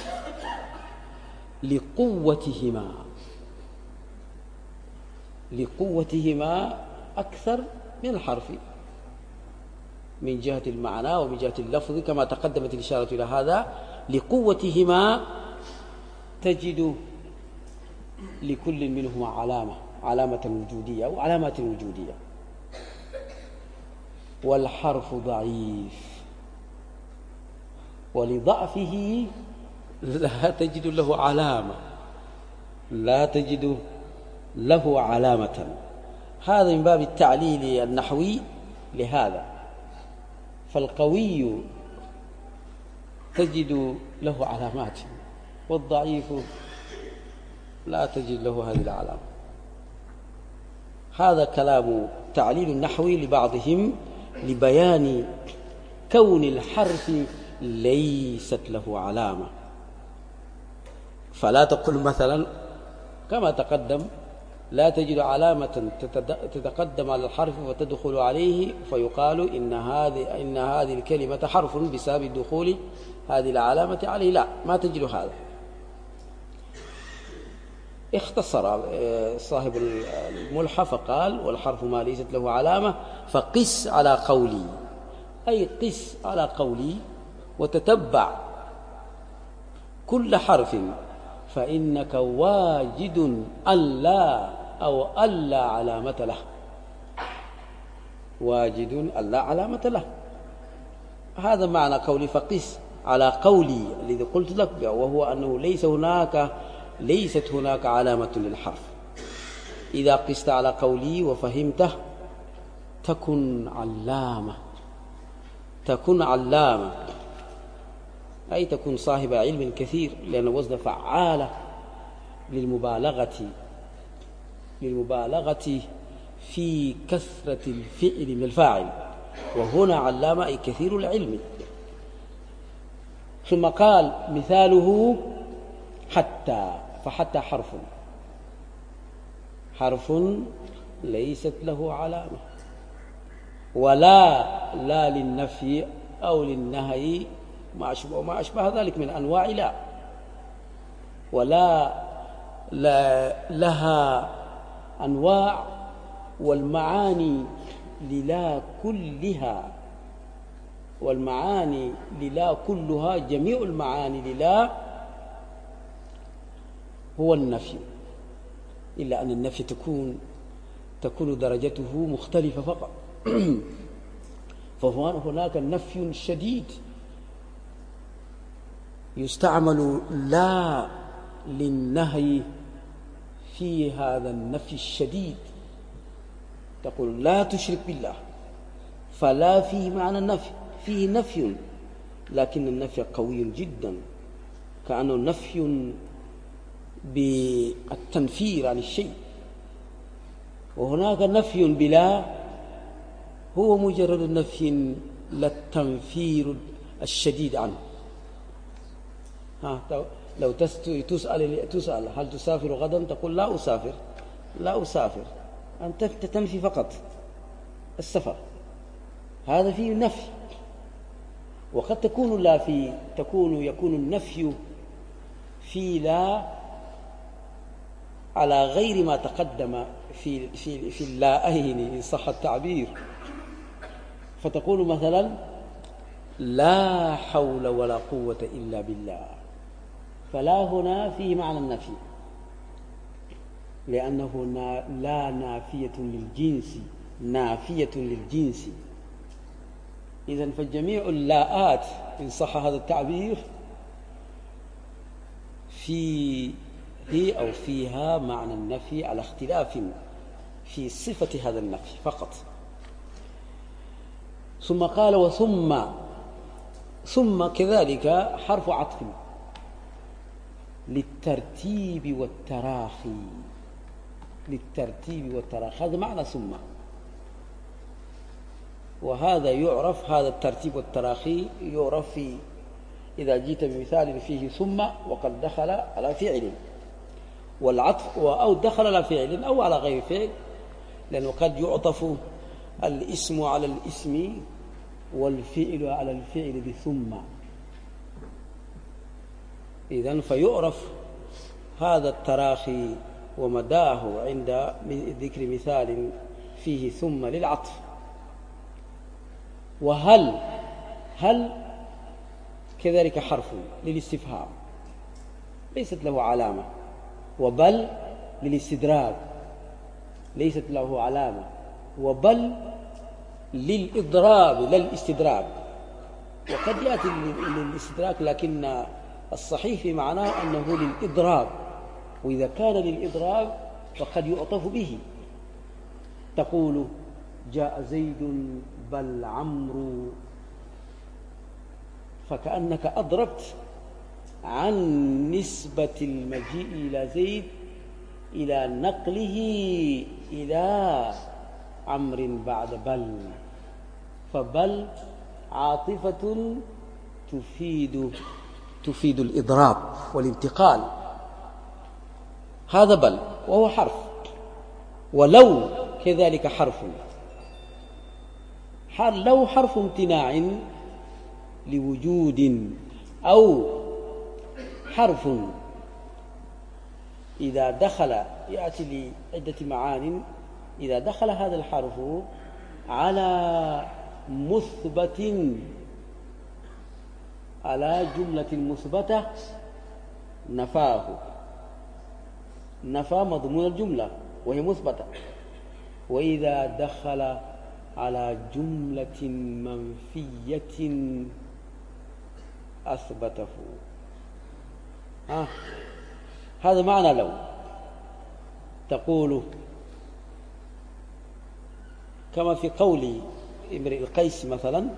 لقوتهما أكثر من الحرف من جهة المعنى ومن جهة اللفظ، كما تقدمت الإشارة إلى هذا. لقوتهما تجد لكل منهما علامة وجودية أو علامات وجودية. والحرف ضعيف ولضعفه لا تجد له علامة، لا تجد له علامة. هذا من باب التعليل النحوي لهذا. فالقوي تجد له علامات والضعيف لا تجد له هذه العلامة. هذا كلام تعليل نحوي لبعضهم لبيان كون الحرف ليست له علامة. فلا تقل مثلا كما تقدم لا تجد علامة تتقدم على الحرف وتدخل عليه فيقال إن هذه الكلمة حرف بسبب دخول هذه العلامة عليه. لا، ما تجد هذا. اختصر صاحب الملحة فقال والحرف ما ليست له علامة فقس على قولي، أي قس على قولي وتتبع كل حرف فإنك واجد ألا أو ألا علامة له، واجد ألا علامة له. هذا معنى قولي فقس على قولي الذي قلت لك، وهو أنه ليست هناك علامة للحرف. إذا قست على قولي وفهمته تكن علامة، أي تكون صاحب علم كثير، لأن وزن فعالة للمبالغة في كثرة الفعل من الفاعل، وهنا علامة أي كثير العلم. ثم قال مثاله حتى، فحتى حرف ليست له علامة، لا للنفي أو للنهي وما أشبه ذلك من أنواع لا، ولا لها أنواع والمعاني للا كلها، والمعاني للا كلها جميع المعاني للا هو النفي، إلا أن النفي تكون درجته مختلفة فقط. فهناك نفي شديد يستعمل لا للنهي في هذا النفي الشديد، تقول لا تشرك بالله، فلا فيه معنى النفي، فيه نفي، لكن النفي قوي جدا، كأنه نفي بالتنفير عن الشيء. وهناك نفي بلا هو مجرد نفي لا التنفير الشديد عنه. لو تسأل هل تسافر غدا، تقول لا أسافر، لا أسافر، أنت تنفي فقط السفر، هذا فيه نفي. وقد تكون لا في يكون النفي في لا على غير ما تقدم في اللائين إن صح التعبير، فتقول مثلا لا حول ولا قوة إلا بالله، فلا هنا فيه معنى النفي، لأنه لا نافية للجنس، نافية للجنس. إذن فجميع اللاءات إن صح هذا التعبير فيه أو فيها معنى النفي على اختلاف في صفة هذا النفي فقط. ثم قال ثم كذلك حرف عطف للترتيب والتراخي، للترتيب والتراخي، هذا معنى ثم. وهذا يعرف، هذا الترتيب والتراخي يعرف إذا جئت بمثال فيه ثم وقد دخل على فعل، والعطف أو دخل على فعل أو على غير فعل، لأنه قد يعطف الاسم على الاسم والفعل على الفعل بثم. إذن فيعرف هذا التراخي ومداه عند ذكر مثال فيه ثم للعطف. وهل كذلك حرف للاستفهام ليست له علامة، وبل للاستدراك ليست له علامة، وبل للإضراب لا الاستدراك. وقد يأتي للاستدراك، لكن الصحيح في معناه أنه للإضراب، وإذا كان للإضراب فقد يعطف به. تقول جاء زيد بل عمرو، فكأنك أضربت عن نسبة المجيء إلى زيد إلى نقله إلى عمرو بعد بل، فبل عاطفة تفيد الإضراب والانتقال، هذا بل وهو حرف. ولو كذلك حرف، لو حرف امتناع لوجود، أو حرف إذا دخل، يأتي لعدة معان، إذا دخل هذا الحرف على مثبت، على جملة مثبتة نفى مضمون الجملة وهي مثبتة. وإذا دخل على جملة منفية أثبته. هذا معنى لو. تقول كما في قول امرئ القيس مثلا: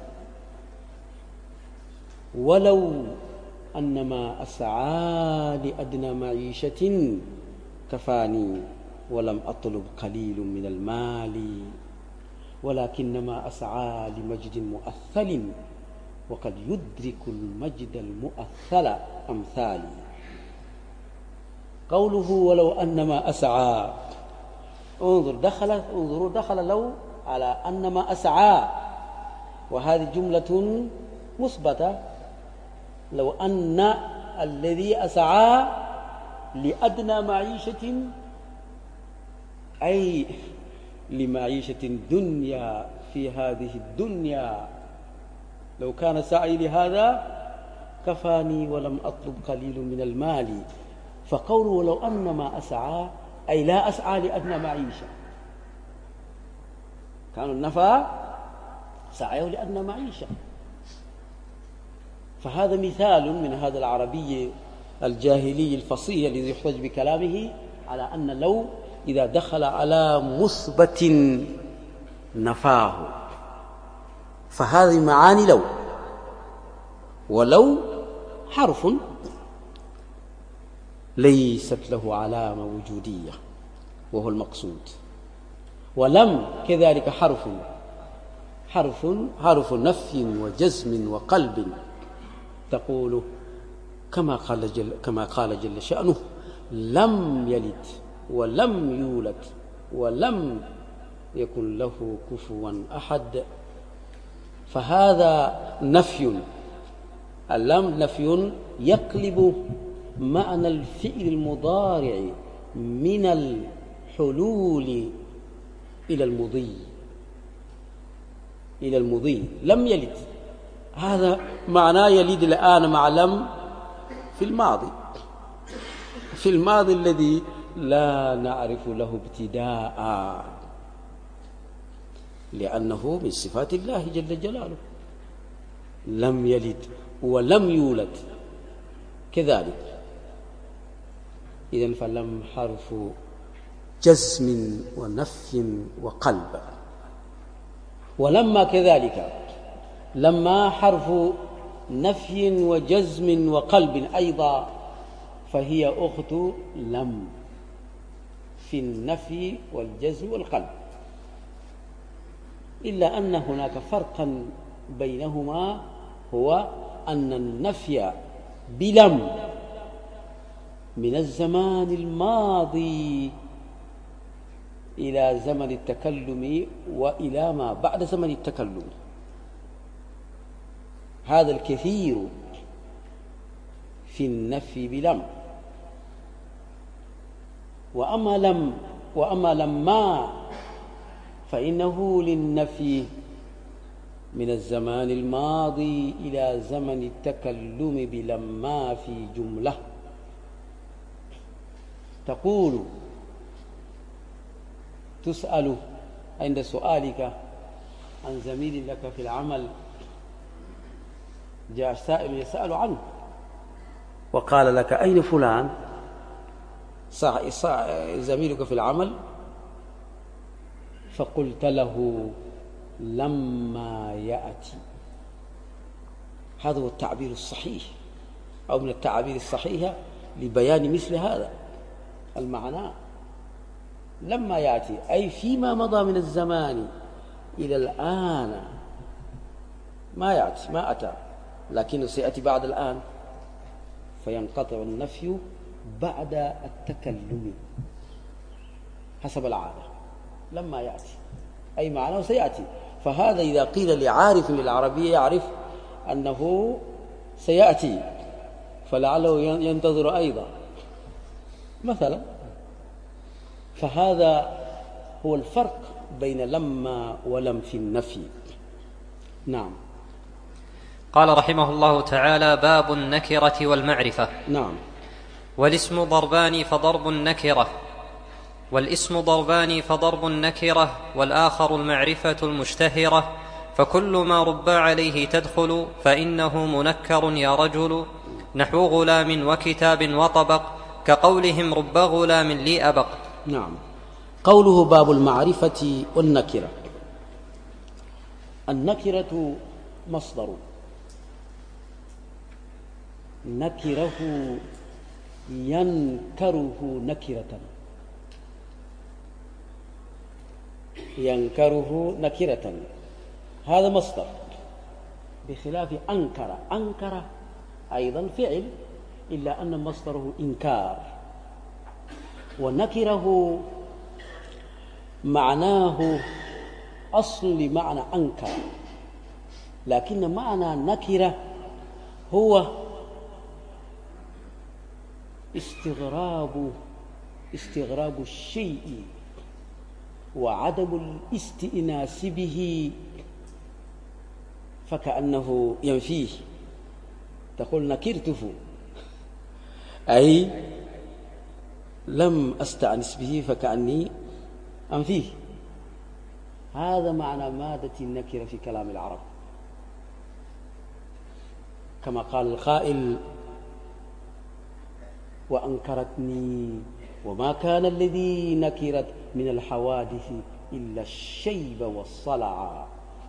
ولو أنما أسعى لأدنى معيشة كفاني ولم أطلب قليل من المال، ولكنما أسعى لمجد مؤثل وقد يدرك المجد المؤثل أمثالي. قوله ولو أنما أسعى، انظروا دخل لو على أنما أسعى، وهذه جملة مثبتة. لو أن الذي أسعى لأدنى معيشة، أي لمعيشة دنيا في هذه الدنيا، لو كان سعي لهذا كفاني ولم أطلب قليل من المال. فقوله ولو أن ما أسعى أي لا أسعى لأدنى معيشة، كانوا النفع سعيه لأدنى معيشة. فهذا مثال من هذا العربي الجاهلي الفصيح الذي يحتج بكلامه على أن لو إذا دخل على مثبت نفاه، فهذه معاني لو. ولو حرف ليست له علامة وجودية وهو المقصود، ولم كذلك حرف نفي وجزم وقلب، تقول كما قال جل شأنه لم يلد ولم يولد ولم يكن له كفوا أحد. فهذا نفي، اللام نفي يقلب معنى الفعل المضارع من الحلول إلى المضي. لم يلد، هذا معناه يلد الآن مع لم في الماضي الذي لا نعرف له ابتداء، لأنه من صفات الله جل جلاله. لم يلد ولم يولد كذلك. إذن فلم حرف جزم ونفي وقلب. ولما كذلك، لما حرف نفي وجزم وقلب أيضا، فهي أخت لم في النفي والجزم والقلب، إلا أن هناك فرقا بينهما، هو أن النفي بلم من الزمان الماضي إلى زمن التكلم وإلى ما بعد زمن التكلم، هذا الكثير في النفي بلم. وأما لما فإنه للنفي من الزمان الماضي إلى زمن التكلم بلما في جملة. تقول تسأل عند سؤالك عن زميل لك في العمل، جاء سائل يسأل عنه وقال لك أين فلان زميلك في العمل، فقلت له لما يأتي. هذا هو التعبير الصحيح، أو من التعابير الصحيحة لبيان مثل هذا المعنى. لما يأتي أي فيما مضى من الزمان إلى الآن ما يأتي، ما أتى، لكنه سيأتي بعد الآن، فينقطع النفي بعد التكلم حسب العادة. لما يأتي أي معناه سيأتي. فهذا إذا قيل لعارف للعربية يعرف أنه سيأتي، فلعله ينتظر أيضا مثلا. فهذا هو الفرق بين لما ولم في النفي. نعم. قال رحمه الله تعالى: باب النكرة والمعرفة. نعم. والاسم ضربان فضرب النكرة، والاسم ضربان فضرب النكرة، والآخر المعرفة المشتهرة، فكل ما رب عليه تدخل فإنه منكر يا رجل، نحو غلام وكتاب وطبق، كقولهم رب غلام لي أبق. نعم. قوله باب المعرفة والنكرة. النكرة مصدر، نكره ينكره نكرة، ينكره نكرة، هذا مصدر، بخلاف أنكر. أنكر أيضا فعل، إلا أن مصدره إنكار. ونكره معناه أصل لمعنى أنكر، لكن معنى نكرة هو استغراب الشيء وعدم الاستئناس به فكأنه ينفيه. تقول نكرته أي لم أستأنس به فكأني أنفيه. هذا معنى مادة النكرة في كلام العرب، كما قال القائل وأنكرتني وما كان الذي نكرت من الحوادث إلا الشيب والصلع.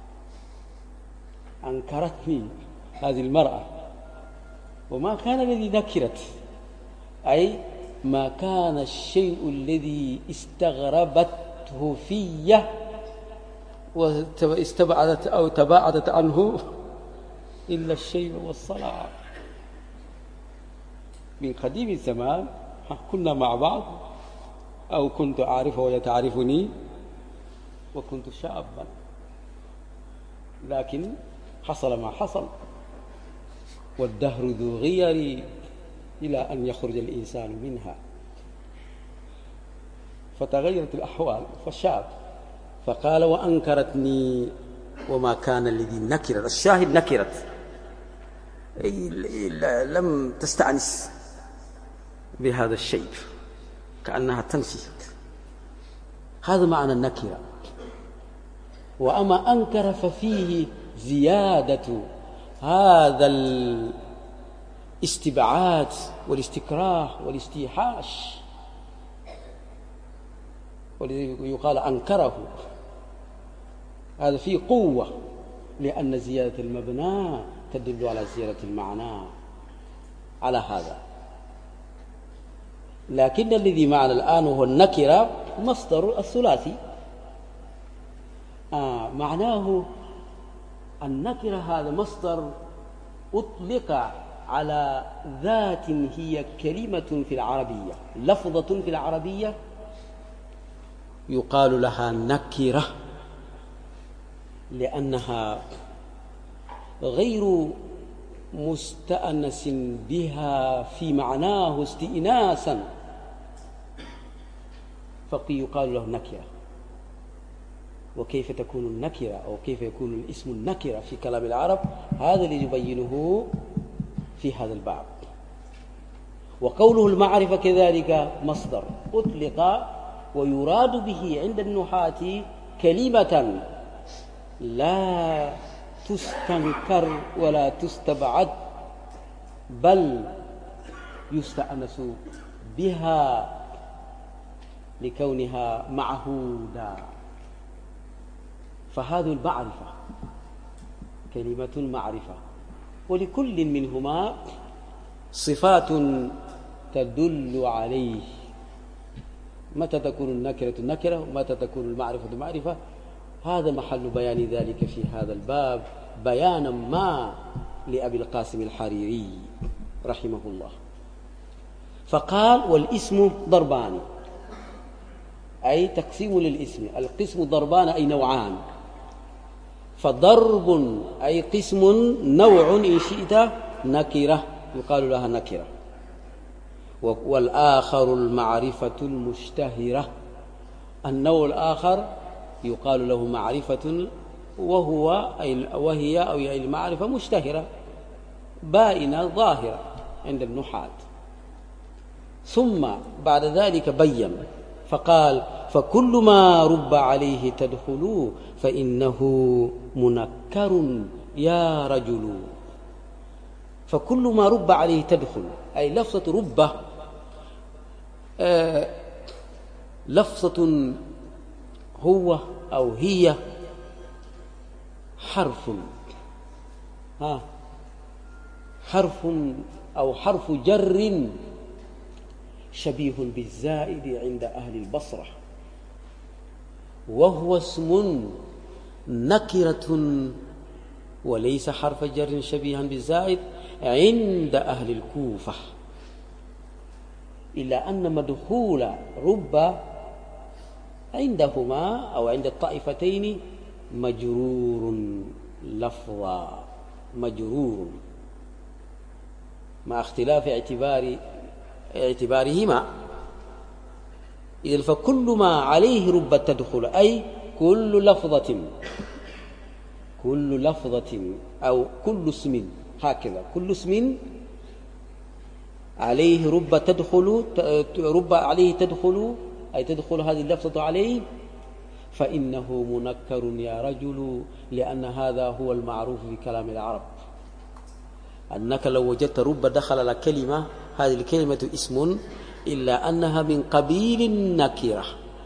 أنكرتني هذه المرأة، وما كان الذي نكرت أي ما كان الشيء الذي استغربته في واستبعدت أو تباعدت عنه إلا الشيب والصلع. من قديم الزمان كنا مع بعض، أو كنت أعرفه وهي تعرفني، وكنت شابا، لكن حصل ما حصل، والدهر ذو غير إلى أن يخرج الإنسان منها، فتغيرت الأحوال فشاب. فقال وأنكرتني وما كان الذي نكرت، الشاهد نكرت لم تستأنس بهذا الشيء، كأنها تنفي. هذا معنى النكرة. وأما أنكر ففيه زيادة هذا الاستبعاد والاستكراه والاستيحاش، ويقال أنكره. هذا فيه قوة، لأن زيادة المبنى تدل على زيادة المعنى على هذا. لكن الذي معنا الآن هو النكرة مصدر الثلاثي. معناه النكرة هذا مصدر أطلق على ذات هي كلمة في العربية، لفظة في العربية يقال لها نكرة، لأنها غير مستأنس بها في معناه استئناسا، فيقال له نكرة. وكيف تكون النكرة أو كيف يكون الاسم النكرة في كلام العرب، هذا اللي يبينه في هذا الباب. وقوله المعرفة كذلك مصدر أطلق ويراد به عند النحاة كلمة لا تستنكر ولا تستبعد، بل يستأنس بها لكونها معهودا. فهذه المعرفة كلمة معرفة، ولكل منهما صفات تدل عليه. متى تكون النكرة نكرة ومتى تكون المعرفة معرفة، هذا محل بيان ذلك في هذا الباب بيانا ما لأبي القاسم الحريري رحمه الله. فقال والاسم ضربان، أي تقسيم للاسم. القسم ضربان أي نوعان، فضرب أي قسم نوع إن شئت نكرة يقال لها نكرة، والآخر المعرفة المشتهرة. النوع الآخر يقال له معرفة وهي أو المعرفة مشتهرة بائنة ظاهرة عند النحاة. ثم بعد ذلك بين فقال فكل ما رب عليه تدخل فإنه منكر يا رجل. فكل ما رب عليه تدخل، أي لفظة رب لفظة هو أو هي حرف حرف أو حرف جر شبيه بالزائد عند أهل البصرة، وهو اسم نكرة وليس حرف جر شبيها بالزائد عند أهل الكوفة، إلا أن مدخول رب عندهما أو عند الطائفتين مجرور لفظا، مجرور مع اختلاف اعتبارهما. إذن فكل ما عليه رب تدخل، أي كل لفظة أو كل اسم، هكذا كل اسم عليه رب تدخل، رب عليه تدخل، أي تدخل هذه اللفظة عليه، فإنه منكر يا رجل، لأن هذا هو المعروف في كلام العرب، أنك لو وجدت رب دخل على كلمة، هذه الكلمة اسم إلا أنها من قبيل النكرة،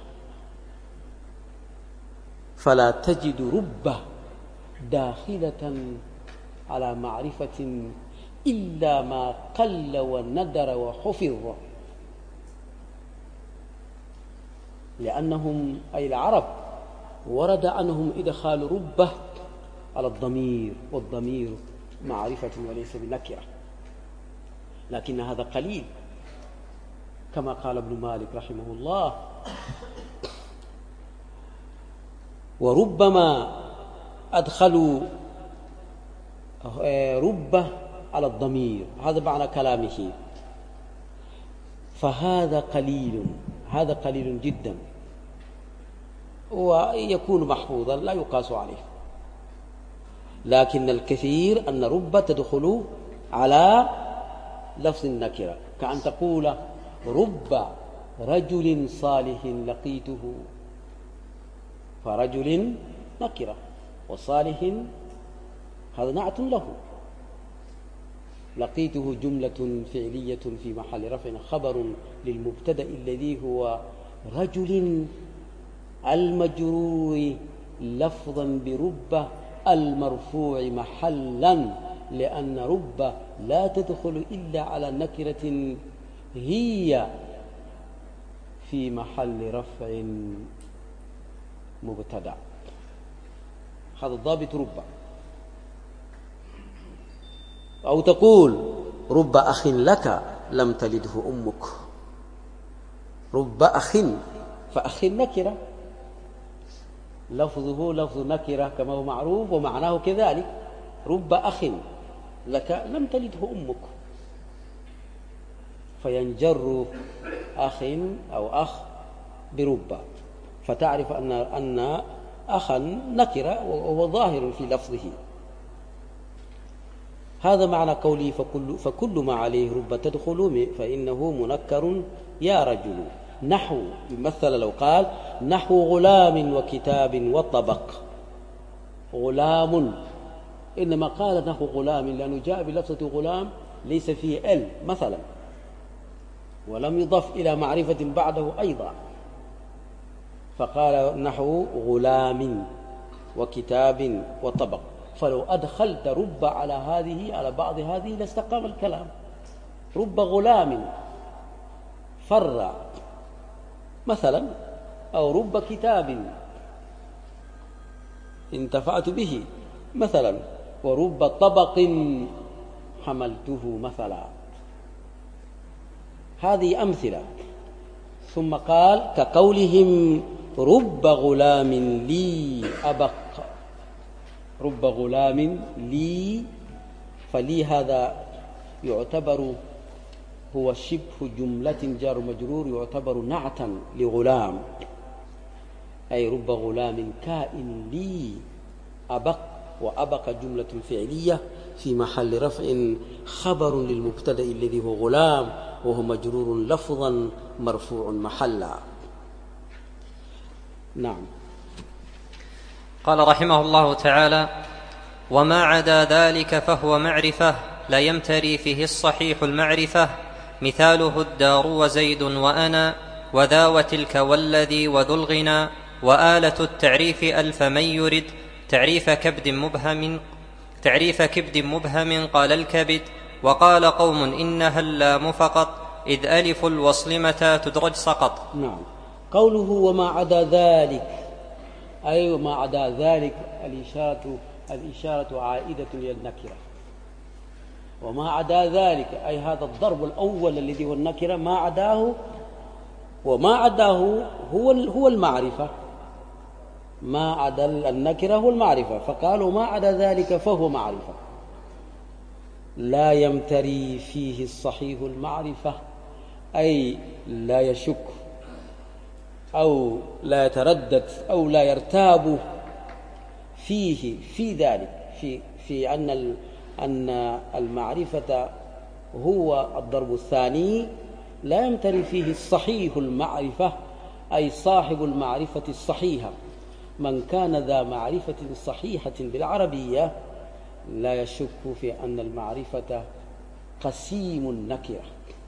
فلا تجد رب داخلة على معرفة إلا ما قل وندر وحفظ، لأنهم أي العرب ورد عنهم إدخال ربه على الضمير، والضمير معرفة وليس بنكرة، لكن هذا قليل، كما قال ابن مالك رحمه الله: وربما أدخلوا ربه على الضمير، هذا معنى كلامه، فهذا قليل، هذا قليل جدا، ويكون محفوظا لا يقاس عليه. لكن الكثير أن رب تدخل على لفظ النكرة، كأن تقول رب رجل صالح لقيته، فرجل نكرة، وصالح هذا نعت له، لقيته جملة فعلية في محل رفع خبر للمبتدأ الذي هو رجل المجرور لفظا برب المرفوع محلا، لأن رب لا تدخل إلا على نكرة هي في محل رفع مبتدأ، هذا الضابط رب. أو تقول رب أخ لك لم تلده أمك، رب أخ، فأخ نكرة، لفظه لفظ نكرة كما هو معروف، ومعناه كذلك، رب أخ لك لم تلده أمك، فينجر أخ أو أخ برب، فتعرف أن أخا نكرة وهو ظاهر في لفظه. هذا معنى قولي فكل ما عليه رب تدخل فإنه منكر يا رجل. نحو مثل لو قال نحو غلام وكتاب وطبق، غلام إنما قال نحو غلام لأنه جاء بلفظة غلام ليس فيه ال مثلا، ولم يضف إلى معرفة بعده أيضا، فقال نحو غلام وكتاب وطبق، فلو أدخلت رب على هذه على بعض هذه لاستقام الكلام. رب غلام فر مثلا، أو رب كتاب انتفعت به مثلا، ورب طبق حملته مثلا. هذه أمثلة. ثم قال كقولهم رب غلام لي أبق، رب غلام لي، فلي هذا يعتبر هو شبه جملة جار مجرور، يعتبر نعتا لغلام، أي رب غلام كائن لي أبق، وأبق جملة فعلية في محل رفع خبر للمبتدأ الذي هو غلام، وهو مجرور لفظا مرفوع محلا. نعم. قال رحمه الله تعالى: وما عدا ذلك فهو معرفة لا يمتري فيه الصحيح المعرفة، مثاله الدار وزيد وأنا وذا وتلك والذي وذو الغنى، وآلة التعريف ألف من يرد تعريف كبد مبهم قال الكبد، وقال قوم إنها اللام فقط إذ ألف الوصل متى تدرج سقط. نعم. قوله وما عدا ذلك، أي وما عدا ذلك الإشارة عائدة إلى النكرة، وما عدا ذلك أي هذا الضرب الأول الذي هو النكرة، ما عداه، وما عداه هو المعرفة، ما عدا النكرة هو المعرفة، فقالوا ما عدا ذلك فهو معرفة لا يمتري فيه الصحيح المعرفة، أي لا يشك أو لا يتردد أو لا يرتاب فيه في ذلك في أن المعرفة هو الضرب الثاني، لا يمتري فيه الصحيح المعرفة أي صاحب المعرفة الصحيحة. من كان ذا معرفة صحيحة بالعربية لا يشك في أن المعرفة قسيم النكرة.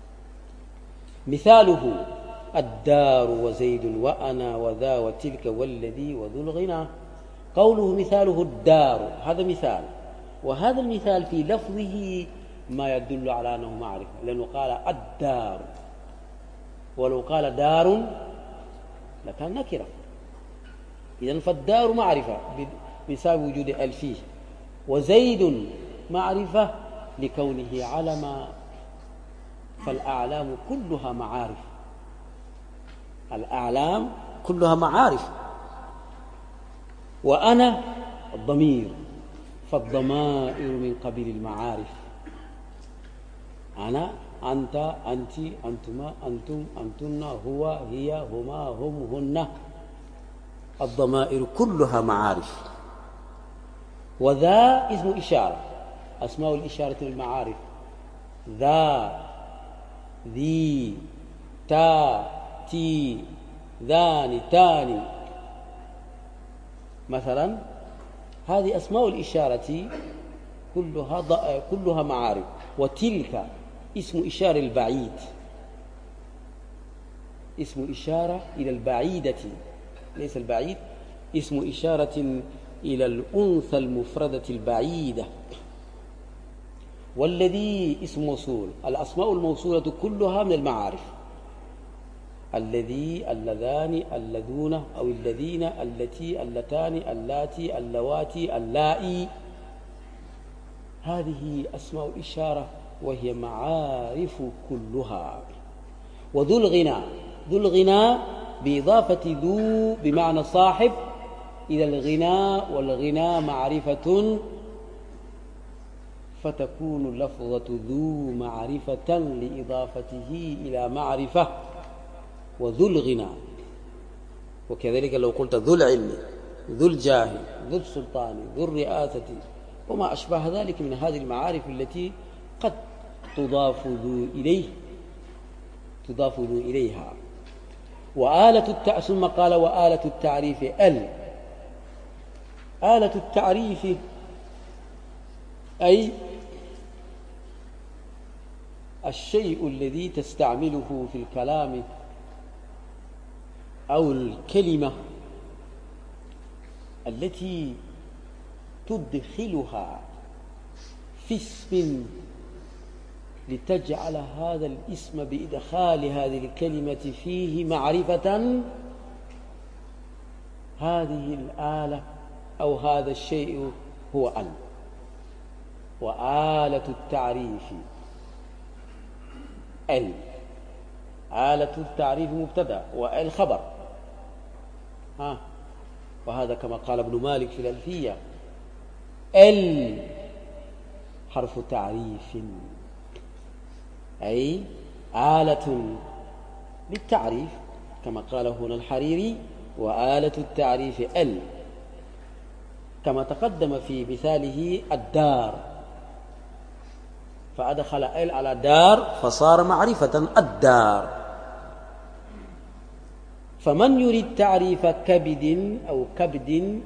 مثاله الدار وزيد وأنا وذا وتلك والذي وذو الغنى. قوله مثاله الدار هذا مثال، وهذا المثال في لفظه ما يدل على أنه معرفة، لأنه قال الدار، ولو قال دار لكان نكرة. إذن فالدار معرفة بسبب وجود ال فيه، وزيد معرفة لكونه علما. فالأعلام كلها معارف، الأعلام كلها معارف. وأنا الضمير، فالضمائر من قبيل المعارف. أنا، أنت، أنت، أنتما، أنتم، أنتن، هو، هي، هما، هم، هن. الضمائر كلها معارف. وذا اسم إشارة، أسماء الإشارة للمعارف: ذا، ذي، تا، تي، ذان، تاني. مثلا هذه أسماء الإشارة كلها معارف. وتلك اسم إشارة البعيد، اسم إشارة إلى البعيدة، ليس البعيد، اسم إشارة إلى الأنثى المفردة البعيدة. والذي اسم موصول، الأسماء الموصولة كلها من المعارف: الذي، اللذان، اللذون أو الذين، التي، اللتان، اللاتي، اللواتي، اللائي. هذه أسماء الإشارة وهي معارف كلها. وذو الغنى، ذو الغنى بإضافة ذو بمعنى صاحب إلى الغنى، والغنى معرفة، فتكون لفظة ذو معرفة لإضافته إلى معرفة. وذو الغنى. وكذلك لو قلت ذو العلم، ذو الجاه، ذو السلطان، ذو الرئاسة وما أشبه ذلك من هذه المعارف التي قد تضاف ذو إليها. وآلة ثم قال وآلة التعريف آلة التعريف أي الشيء الذي تستعمله في الكلام أو الكلمة التي تدخلها في اسم لتجعل هذا الاسم بإدخال هذه الكلمة فيه معرفة. هذه الآلة أو هذا الشيء هو ال. وآلة التعريف ال، آلة التعريف مبتدأ وال خبر. وهذا كما قال ابن مالك في الألفية: ال حرف تعريف، أي آلة للتعريف، كما قال هنا الحريري: وآلة التعريف ال. كما تقدم في مثاله الدار، فأدخل ال على دار فصار معرفة الدار. فمن يريد تعريف كبد أو كبد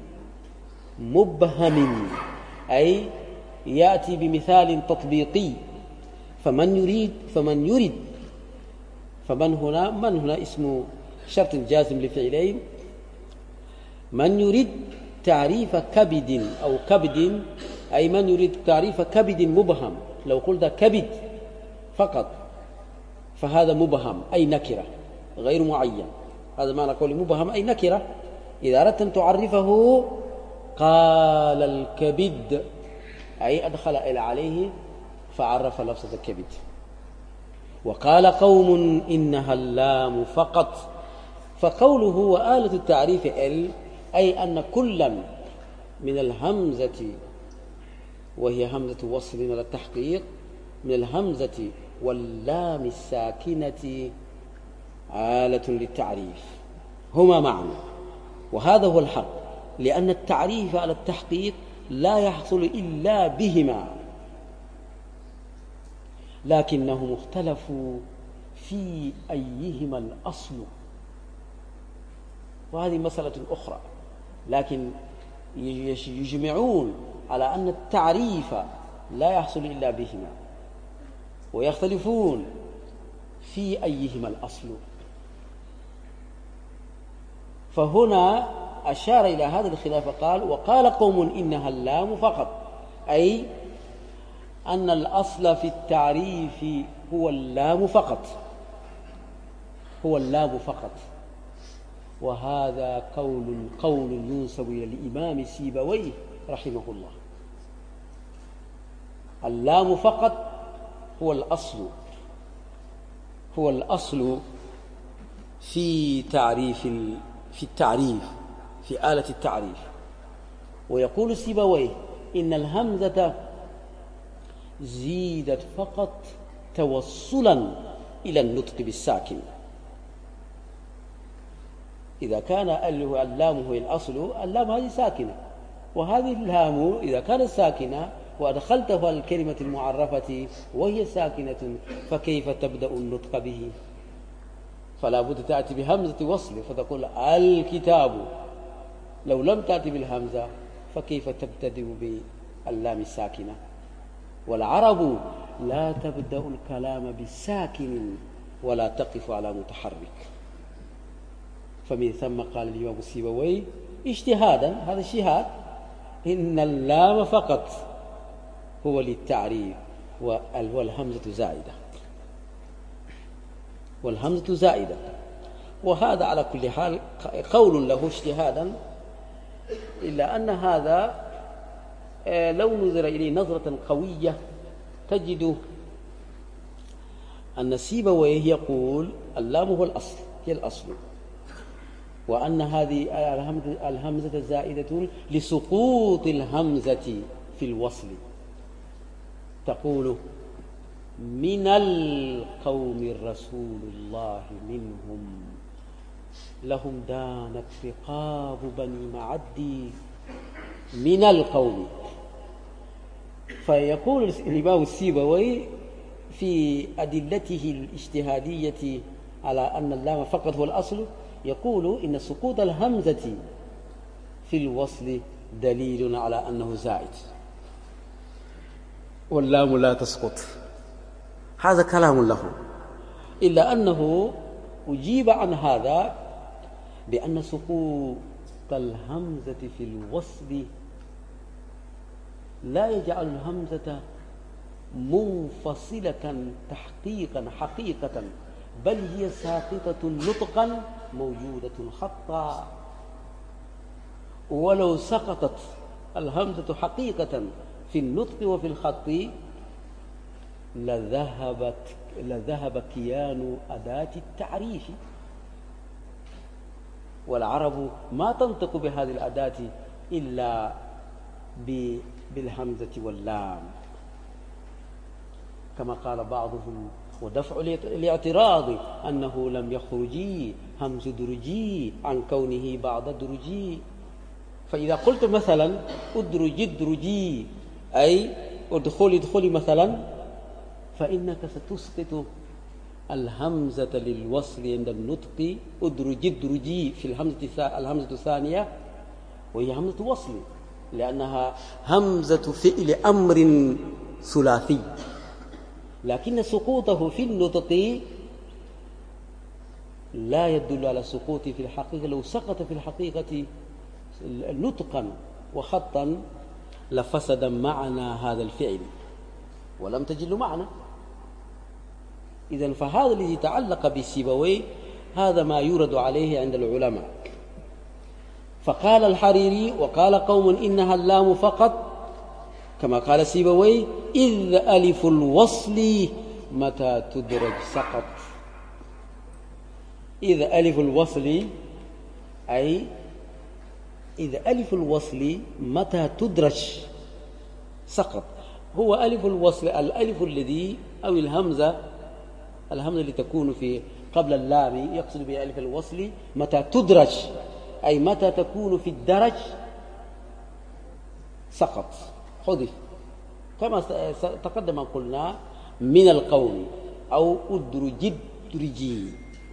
مبهم، أي يأتي بمثال تطبيقي. فمن يريد فمن هنا اسم شرط جازم لفعلين. من يريد تعريف كبد أو كبد، أي من يريد تعريف كبد مبهم. لو قلت كبد فقط فهذا مبهم أي نكرة غير معين. هذا معنى قول مبهم أي نكرة. إذا أردت أن تعرفه قال الكبد، أي أدخل إلى عليه فعرف لفظة الكبد. وقال قوم إنها اللام فقط. فقوله وآلة التعريف ال، أي أن كلا من الهمزة، وهي همزة وصل على التحقيق، من الهمزة واللام الساكنة آلة للتعريف. هما معا، وهذا هو الحق، لأن التعريف على التحقيق لا يحصل إلا بهما، لكنهم اختلفوا في أيهما الأصل، وهذه مسألة أخرى، لكن يجمعون على أن التعريف لا يحصل إلا بهما، ويختلفون في أيهما الأصل. فهنا أشار إلى هذا الخلاف قال: وقال قوم إنها اللام فقط، أي أن الأصل في التعريف هو اللام فقط، هو اللام فقط. وهذا قول ينسب إلى الإمام سيبويه رحمه الله. اللام فقط هو الأصل، هو الأصل في التعريف في آلة التعريف. ويقول سيبويه إن الهمزة زيدت فقط توصلا إلى النطق بالساكن. إذا كان اللام هو الأصل، اللام هذه ساكنة، وهذه اللام إذا كانت ساكنة وأدخلتها الكلمة المعرفة وهي ساكنة، فكيف تبدأ النطق به؟ فلا بد تأتي بهمزة وصل فتقول الكتاب. لو لم تأتي بالهمزة فكيف تبتدئ باللام الساكنة؟ والعرب لا تبدأ الكلام بالساكن ولا تقف على متحرك. فمن ثم قال الإمام السيبوي اجتهادا، هذا اجتهاد، إن اللام فقط هو للتعريف والهمزة زائدة، والهمزة زائدة. وهذا على كل حال قول له اجتهادا، إلا أن هذا لو نظر إليه نظرة قوية تجد أن سيبويه يقول اللام هو الأصل، هي الأصل، وأن هذه الهمزة زائدة لسقوط الهمزة في الوصل. تقول من القوم رسول الله منهم لهم دانت رقاب بني معدي من القوم. فيقول الإمام السيبوي في أدلته الاجتهادية على أن اللام فقط هو الأصل، يقول إن سقوط الهمزة في الوصل دليل على أنه زائد، واللام لا تسقط. هذا كلام له، إلا أنه أجيب عن هذا بأن سقوط الهمزة في الوصل لا يجعل الهمزة منفصلة تحقيقا حقيقة، بل هي ساقطة نطقا موجودة خطا. ولو سقطت الهمزة حقيقة في النطق وفي الخط لذهب كيان أداة التعريف، والعرب ما تنطق بهذه الأداة إلا بالهمزة واللام، كما قال بعضهم ودفع الاعتراض أنه لم يخرج همز درجي عن كونه بعض درجي. فإذا قلت مثلا ادرجي أي ادخلي مثلا، فإنك ستسقط الهمزة للوصل عند النطق ادرجي في الهمزة الثانية، وهي همزة وصل لأنها همزة فعل أمر ثلاثي، لكن سقوطه في النطق لا يدل على سقوط في الحقيقة. لو سقط في الحقيقة نطقا وخطا لفسد معنى هذا الفعل ولم تجل معنى. إذن فهذا الذي تعلق بسيبويه هذا ما يورد عليه عند العلماء. فقال الحريري وقال قوم إنها اللام فقط كما قال سيبويه إذ ألف الوصل متى تدرج سقط. إذ ألف الوصل أي إذ ألف الوصل متى تدرج سقط. هو ألف الوصل الألف الذي أو الهمزة التي تكون في قبل اللام يقصد بها ألف الوصل متى تدرج، أي متى تكون في الدرج سقط حذف، كما تقدم قلنا من القول أو أدرجي،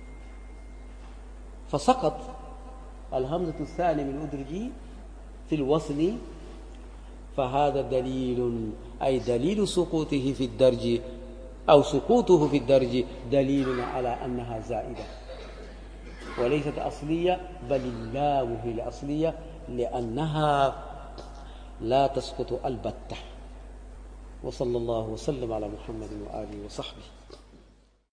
فسقط الهمزة الثانية من أدرجي في الوصل، فهذا دليل، أي دليل سقوطه في الدرج أو سقوطه في الدرج دليل على أنها زائدة وليست أصلية، بل اللام هي الأصلية لأنها لا تسقط البتة. وصلى الله وسلم على محمد وآله وصحبه.